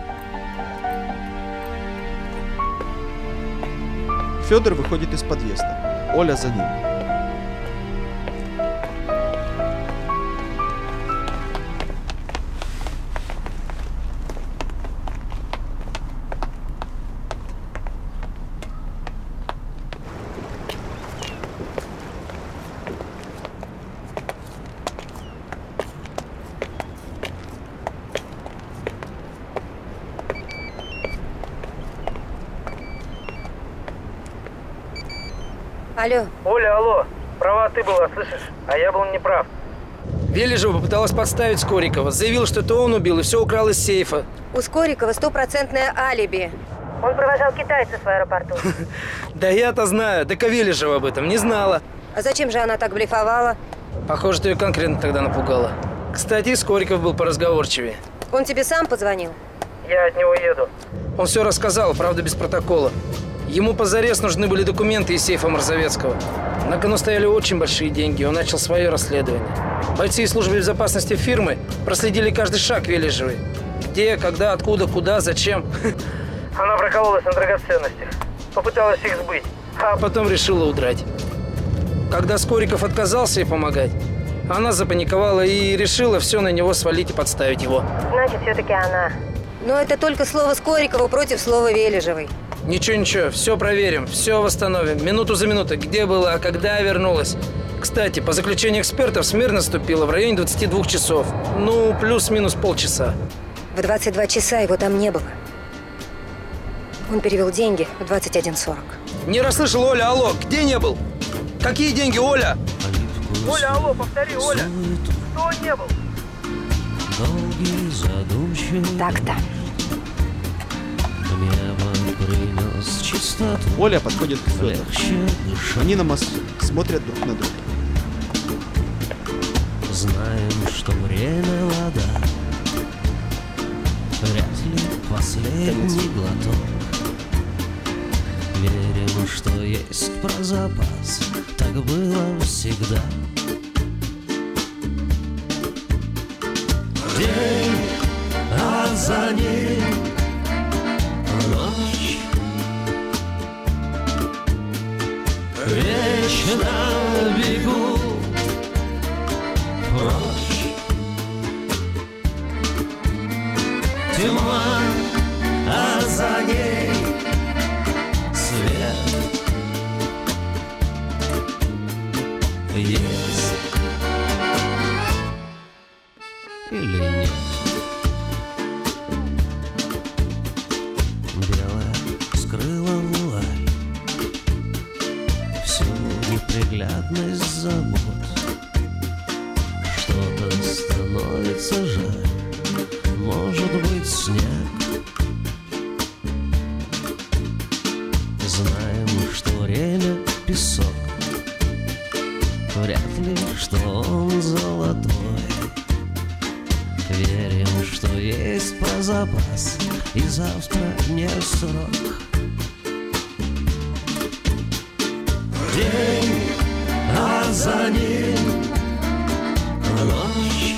Федор выходит из подъезда. Оля за ним. Алло. Оля, алло. Права ты была, слышишь? А я был неправ. Вележева попыталась подставить Скорикова. Заявила, что это он убил и все украл из сейфа. У Скорикова стопроцентное алиби. Он провожал китайцев в аэропорту. Да я-то знаю. Так а Вележева об этом не знала. А зачем же она так блефовала? Похоже, ты ее конкретно тогда напугала. Кстати, Скориков был поразговорчивее. Он тебе сам позвонил? Я от него еду. Он все рассказал, правда, без протокола. Ему позарез нужны были документы из сейфа Марзавецкого. На кону стояли очень большие деньги, и он начал свое расследование. Бойцы из службы безопасности фирмы проследили каждый шаг Вележевой. Где, когда, откуда, куда, зачем. Она прокололась на драгоценностях, попыталась их сбыть, а потом решила удрать. Когда Скориков отказался ей помогать, она запаниковала и решила все на него свалить и подставить его. Значит, все-таки она. Но это только слово Скорикова против слова Вележевой. Ничего, ничего, все проверим, все восстановим. Минуту за минутой. Где была, когда вернулась. Кстати, по заключению экспертов, смерть наступила в районе двадцати двух часов. Ну, плюс-минус полчаса. В двадцать два часа его там не было. Он перевел деньги в двадцать один сорок. Не расслышал, Оля, алло, где не был? Какие деньги, Оля? Оля, алло, повтори, Оля. Кто он не был? Так-то. Оля подходит к Федору. Они на мосту, смотрят друг на друга. Знаем, что время вода, вряд ли последний глоток. Верим, что есть про запас, так было всегда. День, а за ним ночь. Вечно бегу прочь. Тьма, а за ней свет. Есть или нет? Белая скрыла вуаль, всю неприглядность забот. Что-то становится жаль, может быть, снег. Знаем, что время песок, вряд ли, что он золотой. Верим, что есть про запас, и завтра не срок. День, а за ним ночь.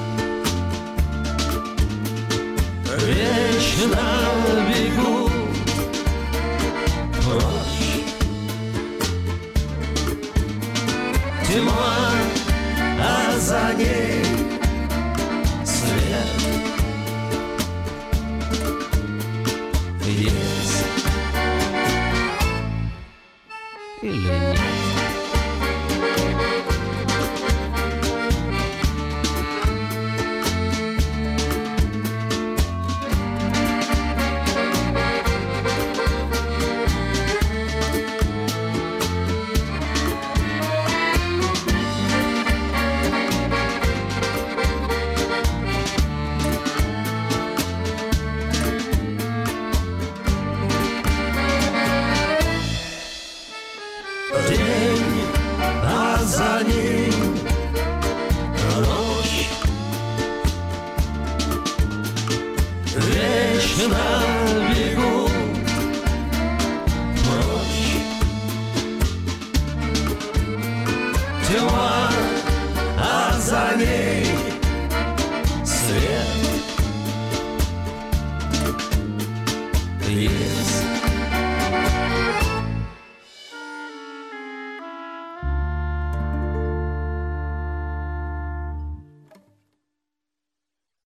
Вечно бегу прочь. Тьма, а за ней свет. Есть или нет?